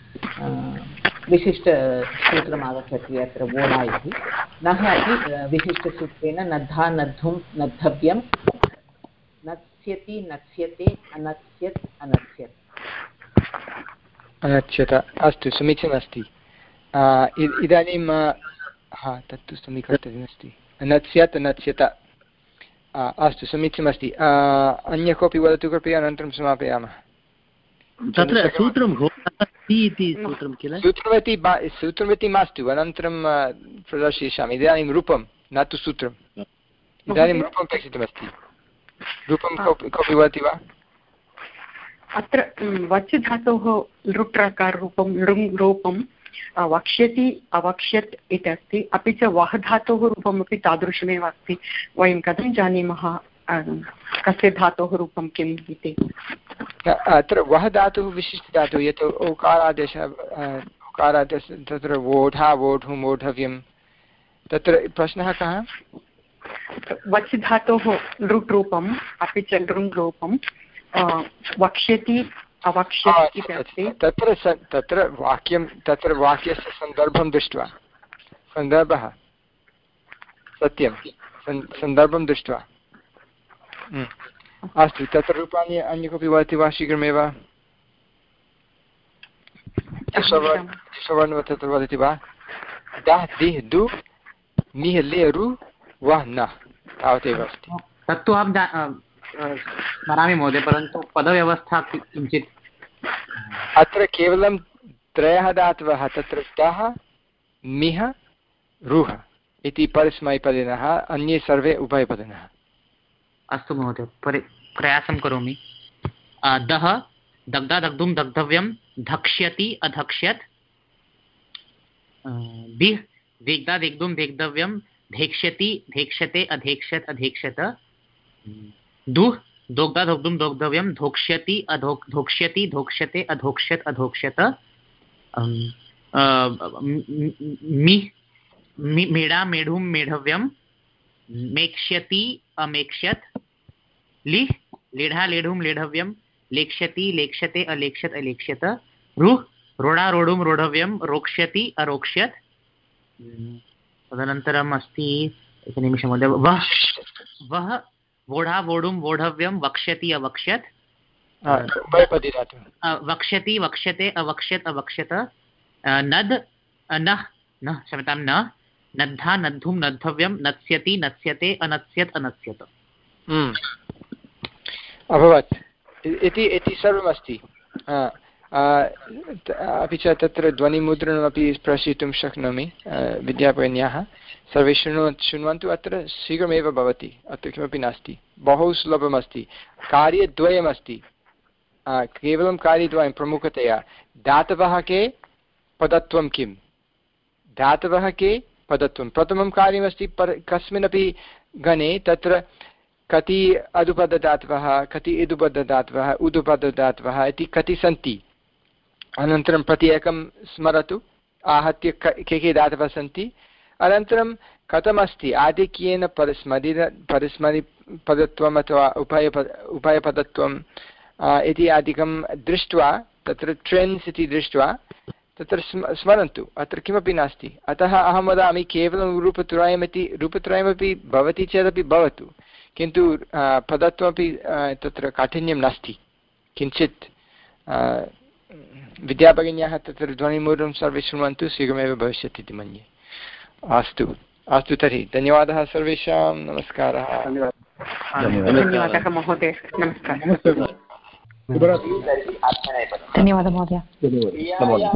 विशिष्टसूत्रम् आगच्छति अत्र वोढा इति। नः अपि विशिष्टसूत्रेण नद्धा नद्धुं नद्धव्यं नत्स्यति नत्स्यते अनत्स्यत् अनत्स्यत् अनत्स्यत। अस्तु समीचीनमस्ति। इदानीं हा तत्तु समीकर्तव्यमस्ति। नत्स्यत् नत्स्यत। अस्तु समीचीनमस्ति। अन्य कोऽपि वदतु कृपया, अनन्तरं समापयामः। तत्र सूत्रं इति सूत्रं किल? सूत्रमिति सूत्रमिति मास्तु, अनन्तरं प्रदर्शयिष्यामि। इदानीं रूपं न तु सूत्रम्। इदानीं रूपं प्रेषितमस्ति। रूपं कोऽपि वदति वा? अत्र वच् धातोः लृट्रकाररूपं लृङ् रूपं वक्ष्यति अवक्ष्यत् इति अस्ति, अपि च वः धातोः रूपमपि तादृशमेव अस्ति। वयं कथं जानीमः कस्य धातोः रूपं किम् इति? अत्र वः धातुः विशिष्टधातुः, यत् ओकारादेशः ओकारादेश तत्र वोढा वोढुं वोढव्यं, तत्र प्रश्नः कः? वच् धातोः लृट् रूपम् अपि च लृङ् रूपं वक्ष्यति अवक्ष्यत् इति अस्ति। तत्र तत्र वाक्यं तत्र वाक्यस्य सन्दर्भं दृष्ट्वा, सन्दर्भः सत्यं सन्दर्भं दृष्ट्वा। अस्तु, तत्र रूपाणि अन्य कोऽपि वदति वा शीघ्रमेव? यशवर्णः तत्र वदति वा? दः दिह् दु निः ले रु वः न, तावदेव अस्ति। तत्तु अहं स्मरामि महोदय, परन्तु पदव्यवस्था किञ्चित् अत्र केवलं त्रयः धातवः तत्र तः मिह रुह इति परस्मैपदिनः, अन्ये सर्वे उभयपदिनः। अस्तु महोदय, परि प्रयासं करोमि। दः दग्धा दग्धुं दग्धव्यं धक्ष्यति अधक्ष्यत्। दिः दिग्धा दिग्धुं दिग्धव्यं धेक्ष्यति धेक्ष्यते अधेक्ष्यत् अधेक्ष्यत। दुः दोग्धा दोग्धुं दोग्धव्यं धोक्ष्यति अधोक् धोक्ष्यति धोक्ष्यते अधोक्ष्यत् अधोक्ष्यत। मि मेढा मेढुं मेढव्यं मेक्ष्यति अमेक्ष्यत्। लिह् लेढा लेढुं लेढव्यं लेक्ष्यति लेक्ष्यते अलेक्ष्यत् अलेक्ष्यत। रुह् रोढा रोढुं रोढव्यं रोक्ष्यति अरोक्ष्यत्। तदनन्तरम् अस्ति एकनिमिषं महोदय। वः वः वोढा वोढुं वोढव्यं वक्ष्यति अवक्ष्यत्। वक्ष्यति वक्ष्यते अवक्ष्यत् अवक्ष्यत। नद् नः नः क्षम्यतां न नद्धा नद्धुं नद्धव्यं नत्स्यति नत्स्यते अनत्स्यत् अनत्स्यत। अभवत् इति इति सर्वमस्ति। अपि च तत्र ध्वनिमुद्रणमपि प्रेषयितुं शक्नोमि विद्याभगिन्याः। सर्वे शृण्व शृण्वन्तु, अत्र शीघ्रमेव भवति, अत्र किमपि नास्ति, बहु सुलभमस्ति। कार्यद्वयमस्ति, केवलं कार्यद्वयं प्रमुखतया। धातवः के, पदत्वं किं। धातवः के, पदत्वं। प्रथमं कार्यमस्ति पर कस्मिन्नपि गणे तत्र कति अदुपदधातवः, कति इदुपदधातवः, उदुपदधातवः इति कति सन्ति। अनन्तरं प्रत्येकं स्मरतु, आहत्य के के धातवः सन्ति। अनन्तरं कथमस्ति आधिक्येन परस्मरि परस्मरि पदत्वम् अथवा उभयप उभयपदत्वम् इति आदिकं दृष्ट्वा, तत्र ट्रेण्ड्स् इति दृष्ट्वा तत्र स्म स्मरन्तु, अत्र किमपि नास्ति। अतः अहं वदामि केवलं रूपत्रयमिति, रूपत्रयमपि भवति चेदपि भवतु, किन्तु पदत्वमपि तत्र काठिन्यं नास्ति किञ्चित्। विद्याभगिन्याः तत्र ध्वनिमुद्रणं सर्वे शृण्वन्तु, शीघ्रमेव भविष्यति इति मन्ये। अस्तु अस्तु तर्हि धन्यवादः सर्वेषां। नमस्कारः। धन्यवादः महोदय। नमस्कारः। शुभरात्रिः। धन्यवादः महोदय।